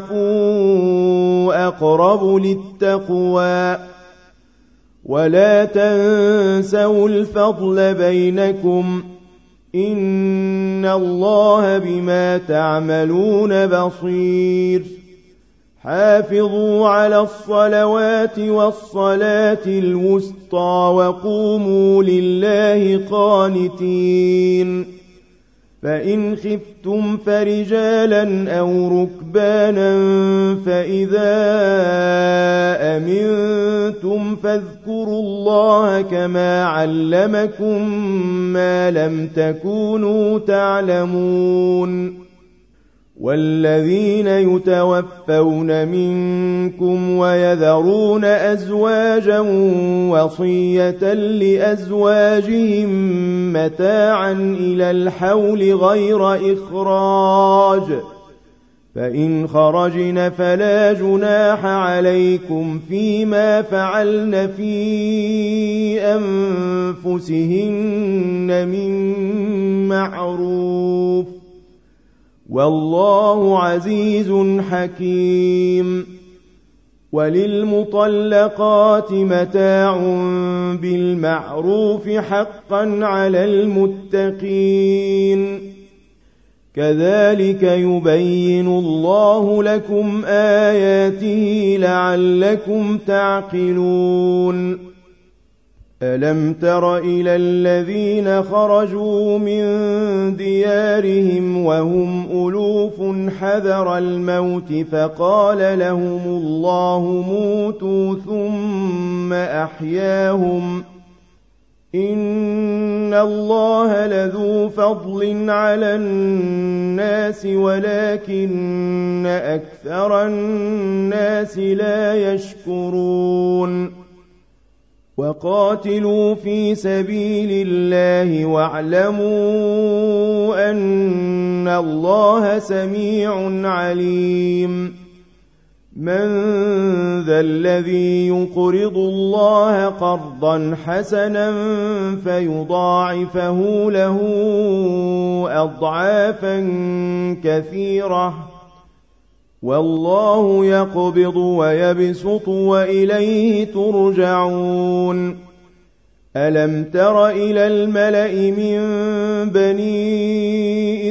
[SPEAKER 1] تعفوا أقرب للتقوى. ولا تنسوا الفضل بينكم، إن الله بما تعملون بصير. حافظوا على الصلوات والصلاة الوسطى وقوموا لله قانتين. فإن خفتم فرجالا أو ركبانا فإذا أمنتم فاذكروا الله كما علمكم ما لم تكونوا تعلمون. والذين يتوفون منكم ويذرون أزواجا وصية لأزواجهم متاعا إلى الحول غير إخراج، فإن خرجن فلا جناح عليكم فيما فعلن في أنفسهن من معروف، والله عزيز حكيم. وللمطلقات متاع بالمعروف حقا على المتقين كذلك يبين الله لكم آياته لعلكم تعقلون ألم تر إلى الذين خرجوا من ديارهم وهم ألوف حذر الموت فقال لهم الله موتوا ثم أحياهم إن الله لذو فضل على الناس ولكن أكثر الناس لا يشكرون وقاتلوا في سبيل الله واعلموا أن الله سميع عليم من ذا الذي يقرض الله قرضا حسنا فيضاعفه له أضعافا كثيرة والله يقبض ويبسط وإليه ترجعون ألم تر إلى الملأ من بني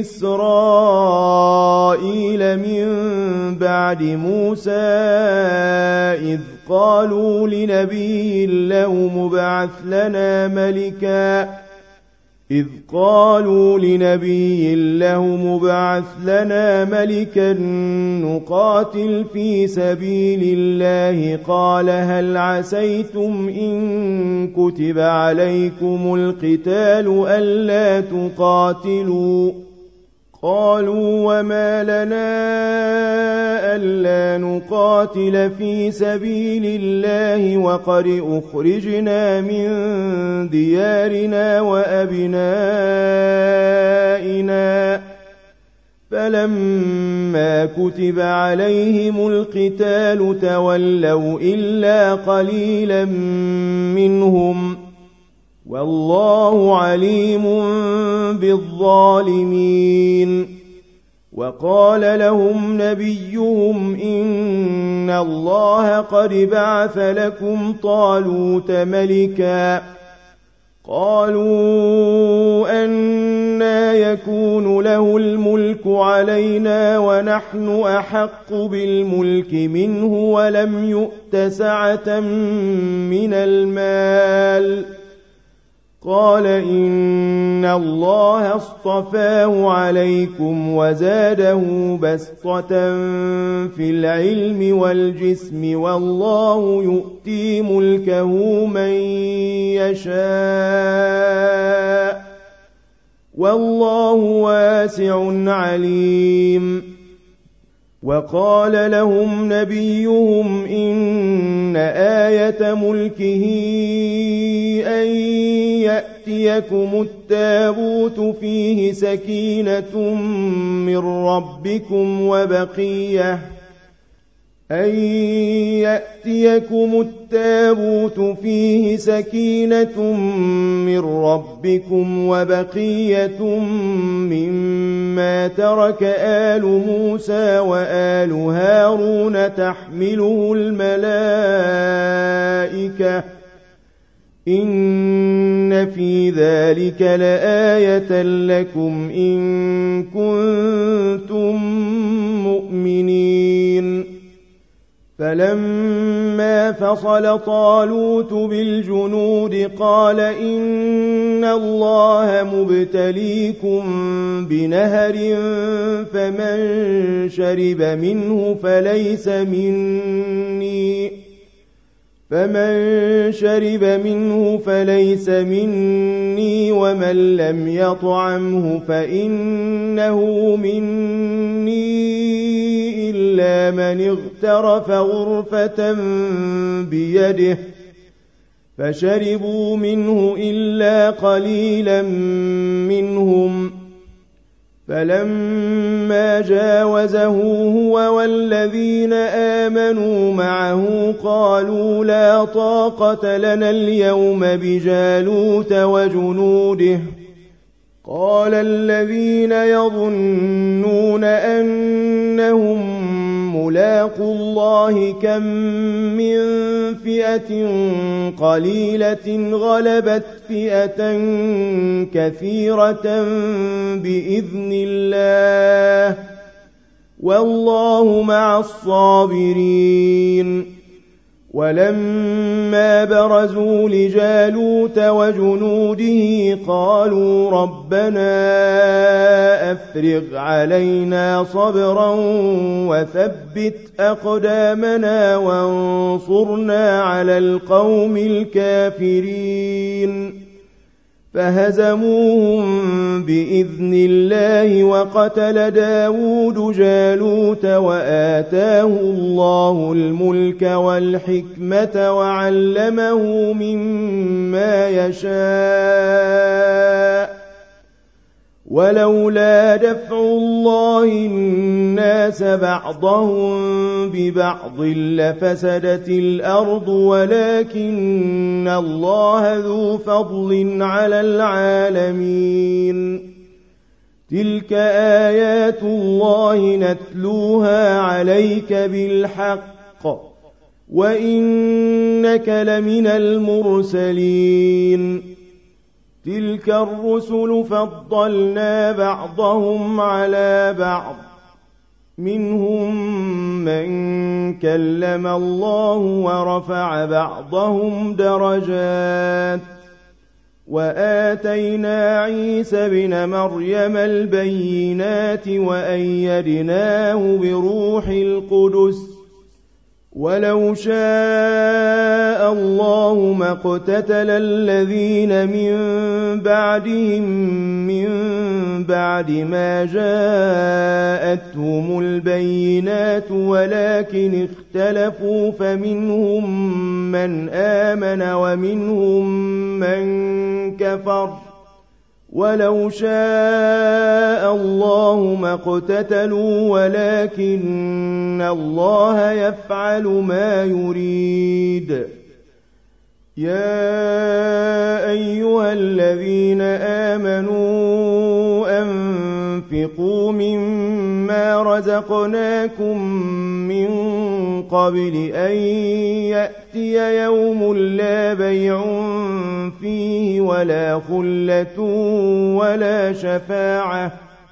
[SPEAKER 1] إسرائيل من بعد موسى إذ قالوا لنبي له مبعث لنا ملكا إذ قالوا لنبي له مبعث لنا ملكا نقاتل في سبيل الله قال هل عسيتم إن كتب عليكم القتال ألا تقاتلوا قالوا وما لنا ألا نقاتل في سبيل الله وقد أخرجنا من ديارنا وأبنائنا فلما كتب عليهم القتال تولوا إلا قليلا منهم والله عليم بالظالمين وقال لهم نبيهم إن الله قد بعث لكم طالوت ملكا قالوا أنى يكون له الملك علينا ونحن أحق بالملك منه ولم يؤت سعة من المال قال إن الله اصطفاه عليكم وزاده بسطة في العلم والجسم والله يؤتي ملكه من يشاء والله واسع عليم وقال لهم نبيهم إن آية ملكه أن يأتيكم التابوت فيه سكينة من ربكم وبقية أن يأتيكم التابوت فيه سكينة من ربكم وبقية مما ترك آل موسى وآل هارون تحمله الملائكة إن في ذلك لآية لكم إن كنتم مؤمنين فلما فصل طالوت بالجنود قال إن الله مبتليكم بنهر فمن شرب منه فليس مني فمن شرب منه فليس مني ومن لم يطعمه فإنه مني إلا من اغترف غرفة بيده فشربوا منه إلا قليلا منهم فلما جاوزه هو والذين آمنوا معه قالوا لا طاقة لنا اليوم بجالوت وجنوده قال الذين يظنون أنهم ملاقوا الله كم من فئة قليلة غلبت فئة كثيرة بإذن الله والله مع الصابرين. ولما برزوا لجالوت وجنوده قالوا ربنا أفرغ علينا صبرا وثبت أقدامنا وانصرنا على القوم الكافرين. فهزموهم بإذن الله وقتل داود جالوت وآتاه الله الملك والحكمة وعلمه مما يشاء. ولولا دفع الله الناس بعضهم ببعض لفسدت الأرض ولكن الله ذو فضل على العالمين. تلك آيات الله نتلوها عليك بالحق وإنك لمن المرسلين. تلك الرسل فضلنا بعضهم على بعض منهم من كلم الله ورفع بعضهم درجات وآتينا عيسى ابن مريم البينات وأيدناه بروح القدس. ولو شاء الله ما اقتتل الذين من بعدهم من بعد ما جاءتهم البينات ولكن اختلفوا فمنهم من آمن ومنهم من كفر. ولو شاء الله ما اقتتلوا ولكن الله يفعل ما يريد. يا أيها الذين آمنوا أنفقوا مما رزقناكم من قبل أن يأتي يوم لا بيع فيه ولا خلة ولا شفاعة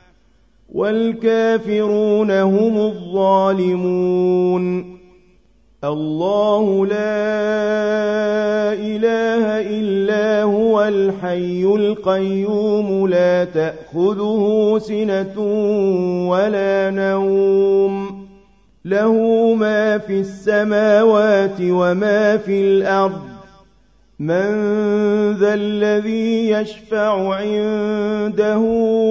[SPEAKER 1] والكافرون هم الظالمون. الله لا إله إلا هو الحي القيوم لا تأخذه سنة ولا نوم له ما في السماوات وما في الأرض. من ذا الذي يشفع عنده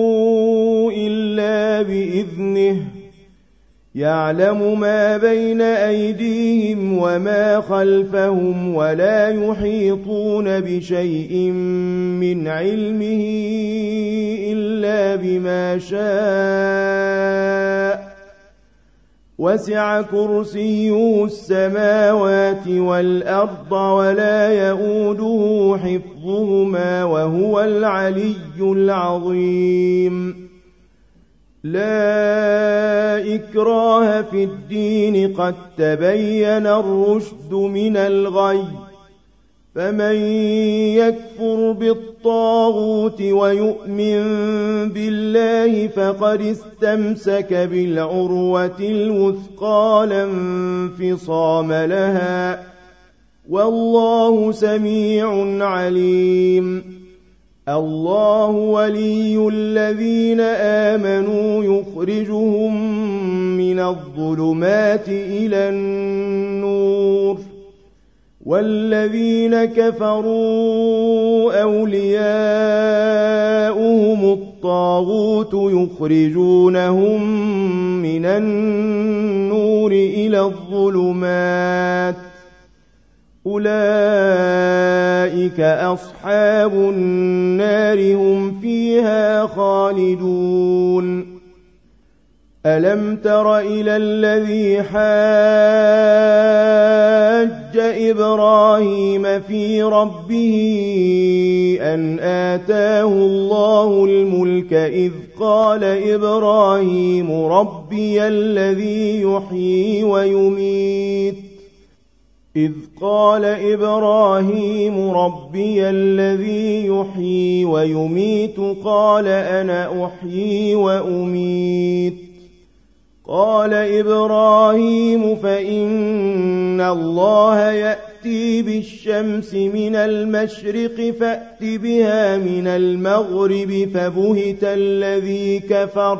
[SPEAKER 1] إلا بإذنه يعلم ما بين أيديهم وما خلفهم ولا يحيطون بشيء من علمه إلا بما شاء. وسع كرسيه السماوات والأرض ولا يؤوده حفظهما وهو العلي العظيم. لا إكراه في الدين قد تبين الرشد من الغي. فمن يكفر بالطاغوت ويؤمن بالله فقد استمسك بالعروة الوثقى لا انفصام لها والله سميع عليم. الله ولي الذين آمنوا يخرجهم من الظلمات إلى النور والذين كفروا أولياؤهم الطاغوت يخرجونهم من النور إلى الظلمات أولئك أصحاب النار هم فيها خالدون. ألم تر إلى الذي حاج إبراهيم في ربه أن آتاه الله الملك إذ قال إبراهيم ربي الذي يحيي ويميت إذ قال إبراهيم ربي الذي يحيي ويميت قال أنا أحيي وأميت قال إبراهيم فإن الله يأتي بالشمس من المشرق فأت بها من المغرب فبهت الذي كفر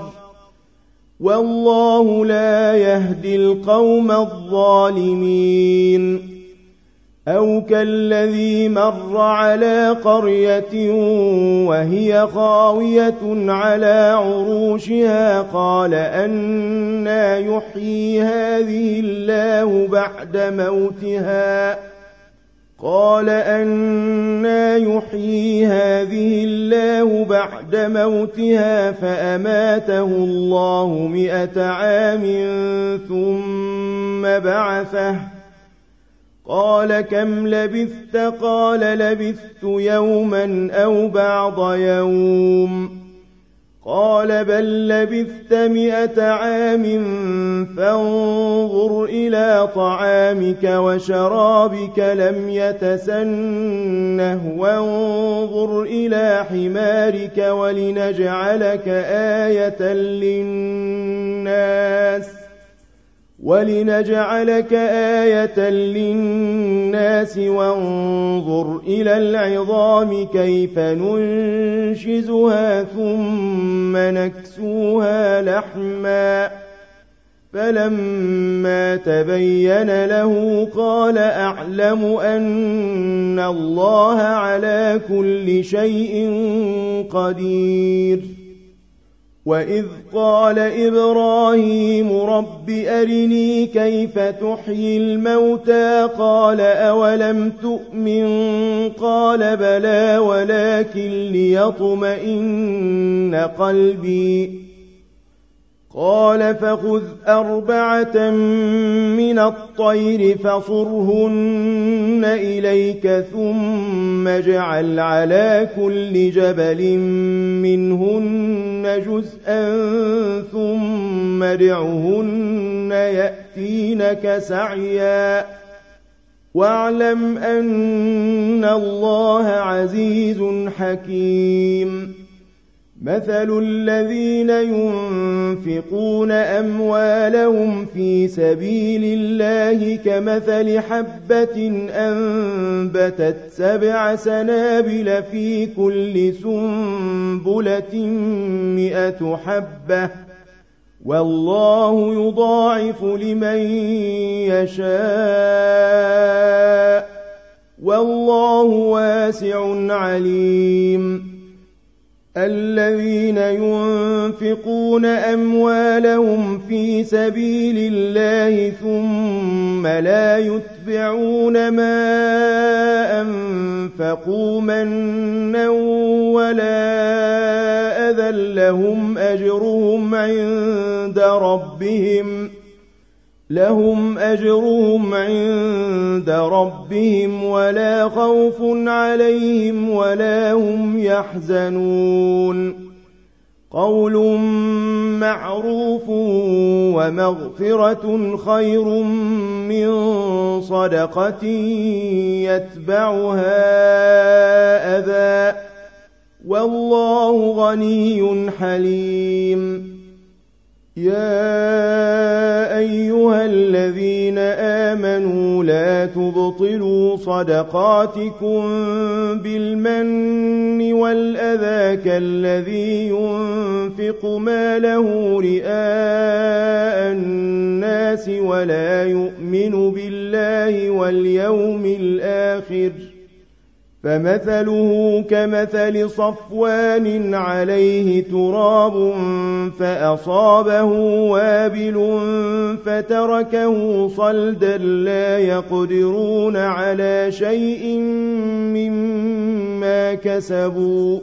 [SPEAKER 1] والله لا يهدي القوم الظالمين أو كالذي مر على قرية وهي خاوية على عروشها قال أنى يحيي هذه الله بعد موتها قال أنى يحيي هذه الله بعد موتها فأماته الله مئة عام ثم بعثه قال كم لبثت قال لبثت يوما أو بعض يوم قال بل لبثت مئة عام فانظر إلى طعامك وشرابك لم يتسنه وانظر إلى حمارك ولنجعلك آية للناس ولنجعلك آية للناس وانظر إلى العظام كيف ننشزها ثم نكسوها لحما فلما تبين له قال أعلم أن الله على كل شيء قدير وإذ قال إبراهيم رب أرني كيف تحيي الموتى قال أولم تؤمن قال بلى ولكن ليطمئن قلبي قال فخذ أربعة من الطير فصرهن إليك ثم اجعل على كل جبل منهن جزءا ثم ادعهن يأتينك سعيا واعلم أن الله عزيز حكيم مثل الذين ينفقون أموالهم في سبيل الله كمثل حبة أنبتت سبع سنابل في كل سنبلة مئة حبة والله يضاعف لمن يشاء والله واسع عليم الذين ينفقون أموالهم في سبيل الله ثم لا يتبعون ما أنفقوا منا ولا أذى لهم أجرهم عند ربهم لهم أجرهم عند ربهم ولا خوف عليهم ولا هم يحزنون قول معروف ومغفرة خير من صدقة يتبعها أذى والله غني حليم يا أيها الذين آمنوا لا تبطلوا صدقاتكم بالمن والأذى كالذي ينفق ماله رئاء الناس ولا يؤمن بالله واليوم الآخر فمثله كمثل صفوان عليه تراب فأصابه وابل فتركه صلدا لا يقدرون على شيء مما كسبوا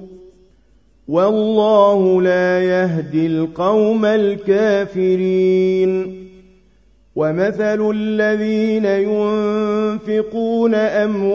[SPEAKER 1] والله لا يهدي القوم الكافرين ومثل الذين ينفقون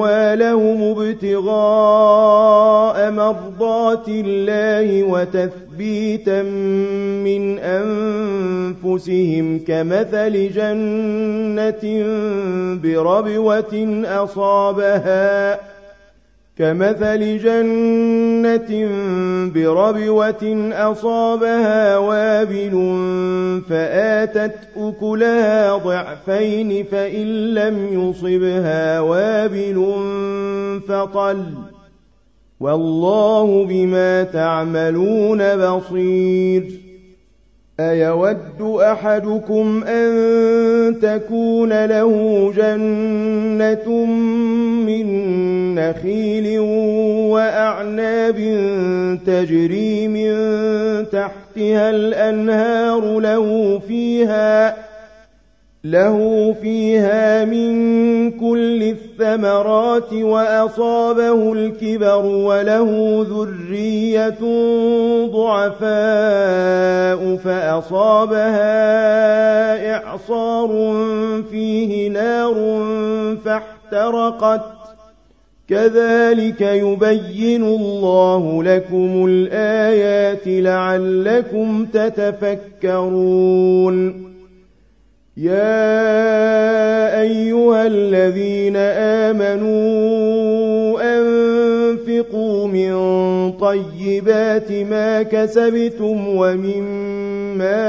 [SPEAKER 1] أموالهم ابتغاء مرضات الله وتثبيتا تثبيتا من أنفسهم كمثل جنة بربوة أصابها كمثل جنة بربوة أصابها وابل فآتت أكلها ضعفين فإن لم يصبها وابل فطل والله بما تعملون بصير. أيود أحدكم أن تكون له جنة من نخيل وأعناب تجري من تحتها الأنهار له فيها له فيها من كل الثمرات وأصابه الكبر وله ذرية ضعفاء فأصابها إعصار فيه نار فاحترقت كذلك يبين الله لكم الآيات لعلكم تتفكرون. يا أيها الذين آمنوا أنفقوا من طيبات ما كسبتم ومما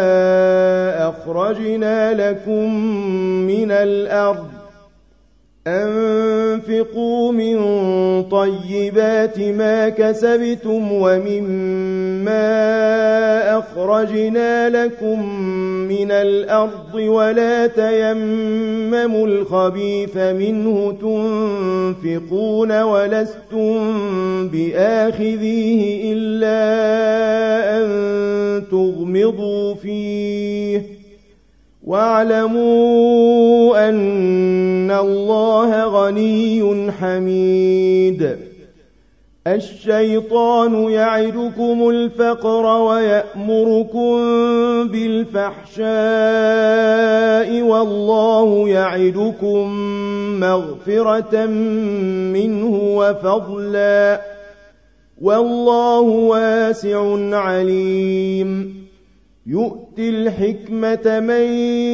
[SPEAKER 1] أخرجنا لكم من الأرض أنفقوا من طيبات ما كسبتم ومما أخرجنا لكم من الأرض ولا تيمموا الخبيث منه تنفقون ولستم بآخذيه إلا أن تغمضوا فيه واعلموا أن الله غني حميد. الشيطان يعدكم الفقر ويأمركم بالفحشاء والله يعدكم مغفرة منه وفضلا والله واسع عليم. يؤتي الحكمة من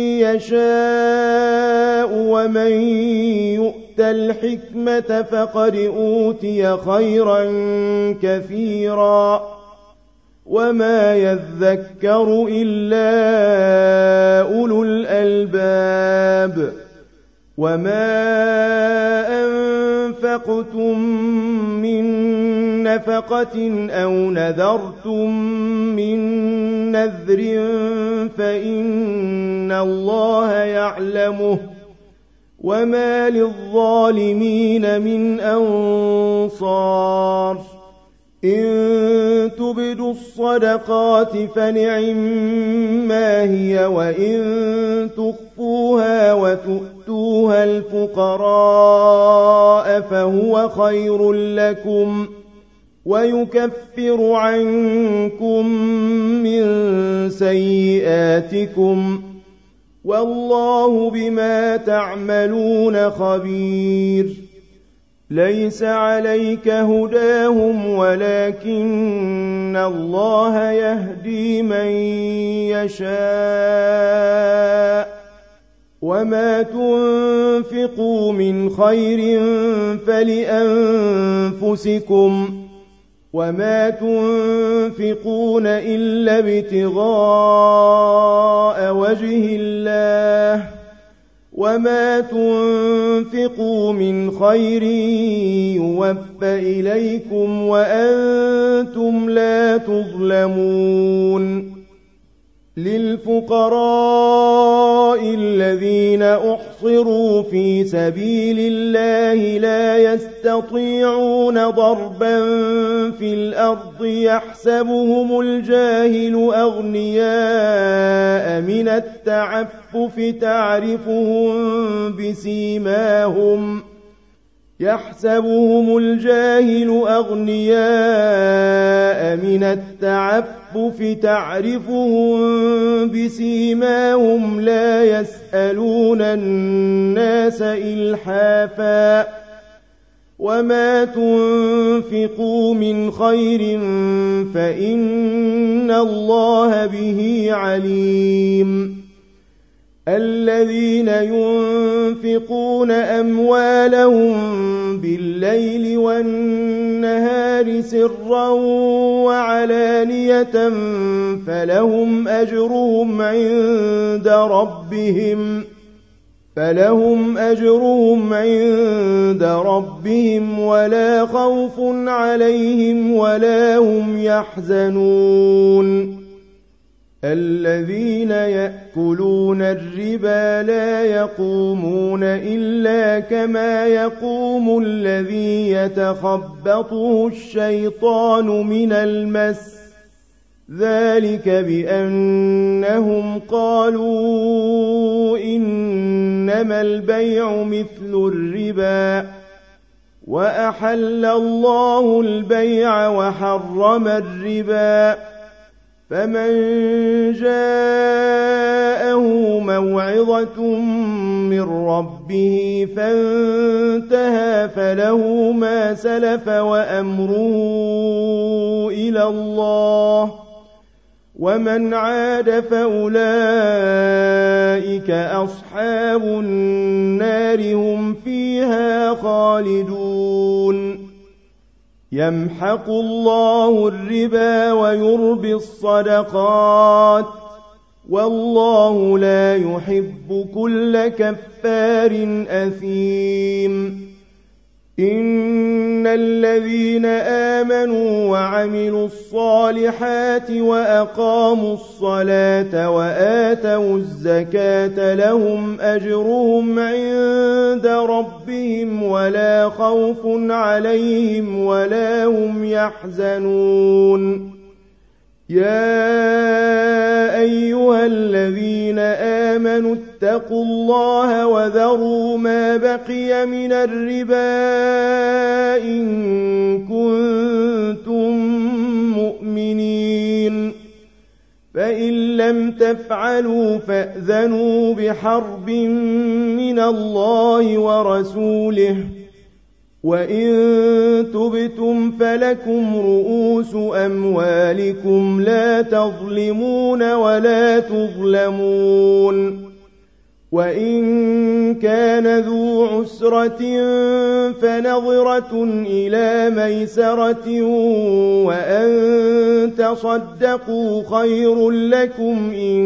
[SPEAKER 1] يشاء ومن يؤت الحكمة فقد أوتي خيرا كثيرا وما يذكر إلا أولو الألباب. وما أنفقتم من نفقة أو نذرتم من نذر فإن الله يعلمه وما للظالمين من أنصار. إن تبدوا الصدقات فنعما هي وإن تخفوها وتؤتوها الفقراء فهو خير لكم ويكفر عنكم من سيئاتكم والله بما تعملون خبير. ليس عليك هداهم ولكن الله يهدي من يشاء وما تنفقوا من خير فلأنفسكم وما تنفقون إلا ابتغاء وجه الله وما تنفقوا من خير يوفى إليكم وأنتم لا تظلمون. للفقراء الذين أحصروا في سبيل الله لا يستطيعون ضربا في الأرض يحسبهم الجاهل أغنياء من التعفف تعرفهم بسيماهم يحسبهم الجاهل أغنياء من التعفف تعرفهم بسيماهم لا يسألون الناس إلحافا وما تنفقوا من خير فإن الله به عليم الذين ينفقون أموالهم بالليل والنهار سرا وعلانية فلهم أجرهم عند ربهم فلهم أجرهم عند ربهم ولا خوف عليهم ولا هم يحزنون الذين يأكلون الربا لا يقومون إلا كما يقوم الذي يتخبطه الشيطان من المس ذلك بأنهم قالوا إنما البيع مثل الربا وأحل الله البيع وحرم الربا فمن جاءه موعظة من ربه فانتهى فله ما سلف وأمره إلى الله ومن عاد فأولئك أصحاب النار هم فيها خالدون يمحق الله الربا ويربي الصدقات والله لا يحب كل كفار أثيم إن الذين آمنوا وعملوا الصالحات وأقاموا الصلاة وآتوا الزكاة لهم أجرهم عند ربهم ولا خوف عليهم ولا هم يحزنون يا أيها الذين آمنوا اتقوا الله وذروا ما بقي من الربا إن كنتم مؤمنين فإن لم تفعلوا فأذنوا بحرب من الله ورسوله وإن تبتم فلكم رؤوس أموالكم لا تظلمون ولا تظلمون وإن كان ذو عسرة فنظرة إلى ميسرة وأن تصدقوا خير لكم إن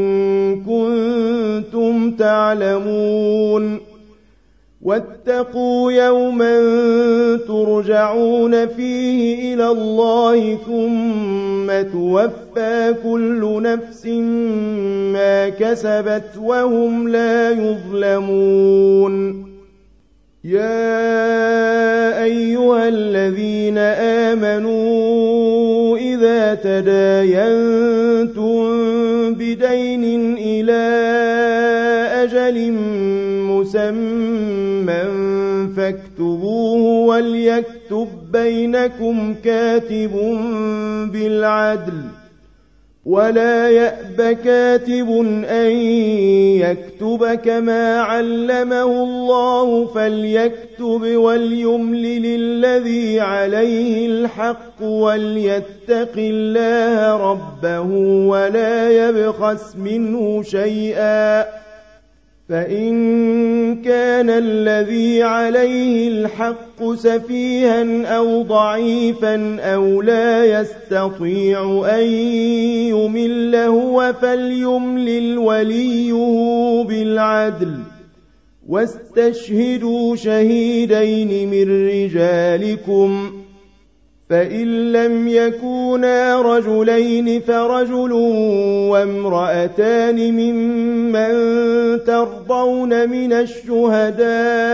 [SPEAKER 1] كنتم تعلمون واتقوا يوما ترجعون فيه إلى الله ثم توفى كل نفس ما كسبت وهم لا يظلمون يا أيها الذين آمنوا إذا تداينتم بدين إلى أجل مسمى فاكتبوه وليكتب بينكم كاتب بالعدل ولا يأب كاتب أن يكتب كما علمه الله فليكتب وليملل الذي عليه الحق وليتق الله ربه ولا يبخس منه شيئا فإن كان الذي عليه الحق سفيها أو ضعيفا أو لا يستطيع أن يمل هو فليملل وليه بالعدل واستشهدوا شهيدين من رجالكم فإن لم يكونا رجلين فرجل وامرأتان ممن ترضون من الشهداء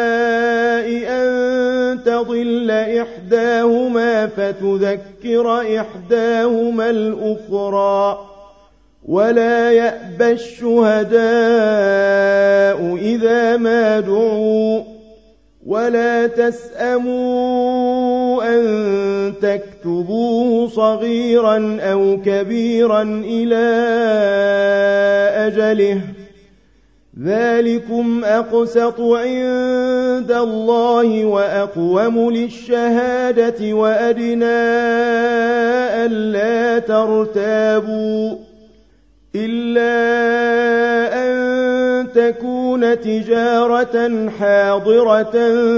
[SPEAKER 1] أن تضل إحداهما فتذكر إحداهما الأخرى ولا يأبى الشهداء إذا ما دعوا ولا تسأموا أن تكتبوه صغيرا أو كبيرا إلى أجله ذلكم أقسط عند الله وأقوم للشهادة وأدنى ألا ترتابوا إلا أن تكون تجارة حاضرة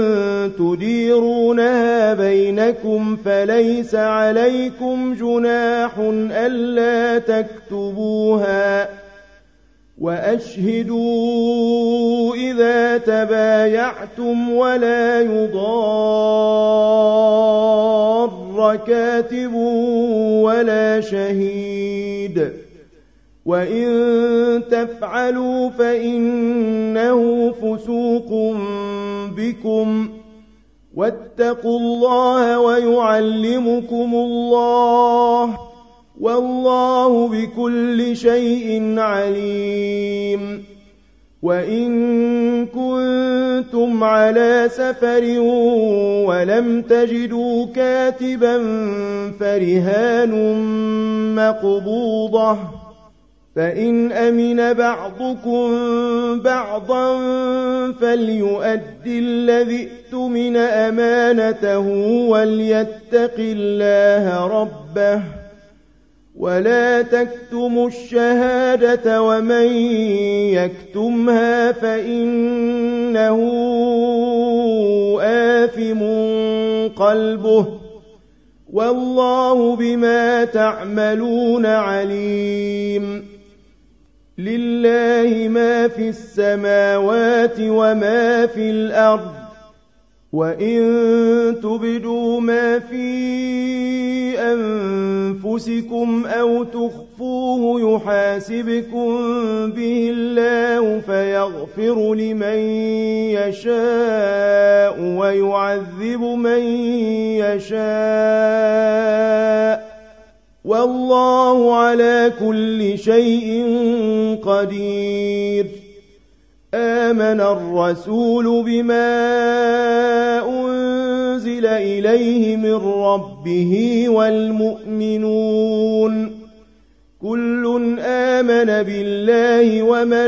[SPEAKER 1] تديرونها بينكم فليس عليكم جناح ألا تكتبوها وأشهدوا إذا تبايعتم ولا يضار كاتب ولا شهيد وإن تفعلوا فإنه فسوق بكم واتقوا الله ويعلمكم الله والله بكل شيء عليم وإن كنتم على سفر ولم تجدوا كاتبا فرهان مقبوضة فإن أمن بعضكم بعضا فليؤد الذي اؤتمن أمانته وليتق الله ربه ولا تكتموا الشهادة ومن يكتمها فإنه آثم قلبه والله بما تعملون عليم لله ما في السماوات وما في الأرض وإن تبدوا ما في أنفسكم أو تخفوه يحاسبكم به الله فيغفر لمن يشاء ويعذب من يشاء والله على كل شيء قدير آمن الرسول بما أنزل إليه من ربه والمؤمنون كل آمن بالله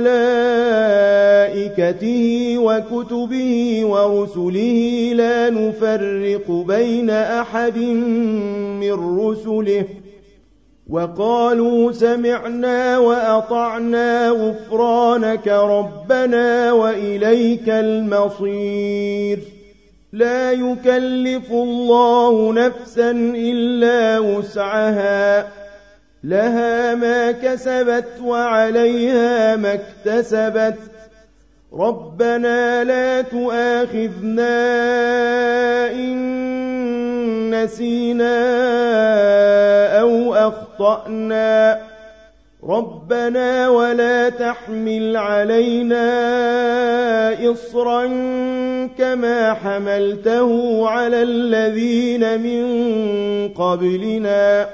[SPEAKER 1] وملائكته وكتبه ورسله لا نفرق بين أحد من رسله وقالوا سمعنا وأطعنا غفرانك ربنا وإليك المصير لا يكلف الله نفسا إلا وسعها لها ما كسبت وعليها ما اكتسبت ربنا لا تؤاخذنا إن نسينا أو أخطأنا ربنا ولا تحمل علينا إصرا كما حملته على الذين من قبلنا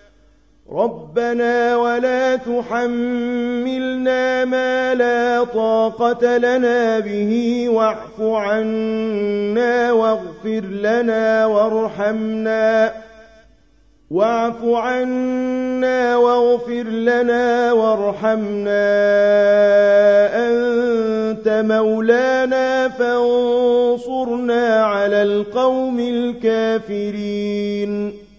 [SPEAKER 1] ربنا ولا تحملنا ما لا طاقة لنا به واعف عنا واغفر لنا وارحمنا واعف عنا واغفر لنا وارحمنا أنت مولانا فانصرنا على القوم الكافرين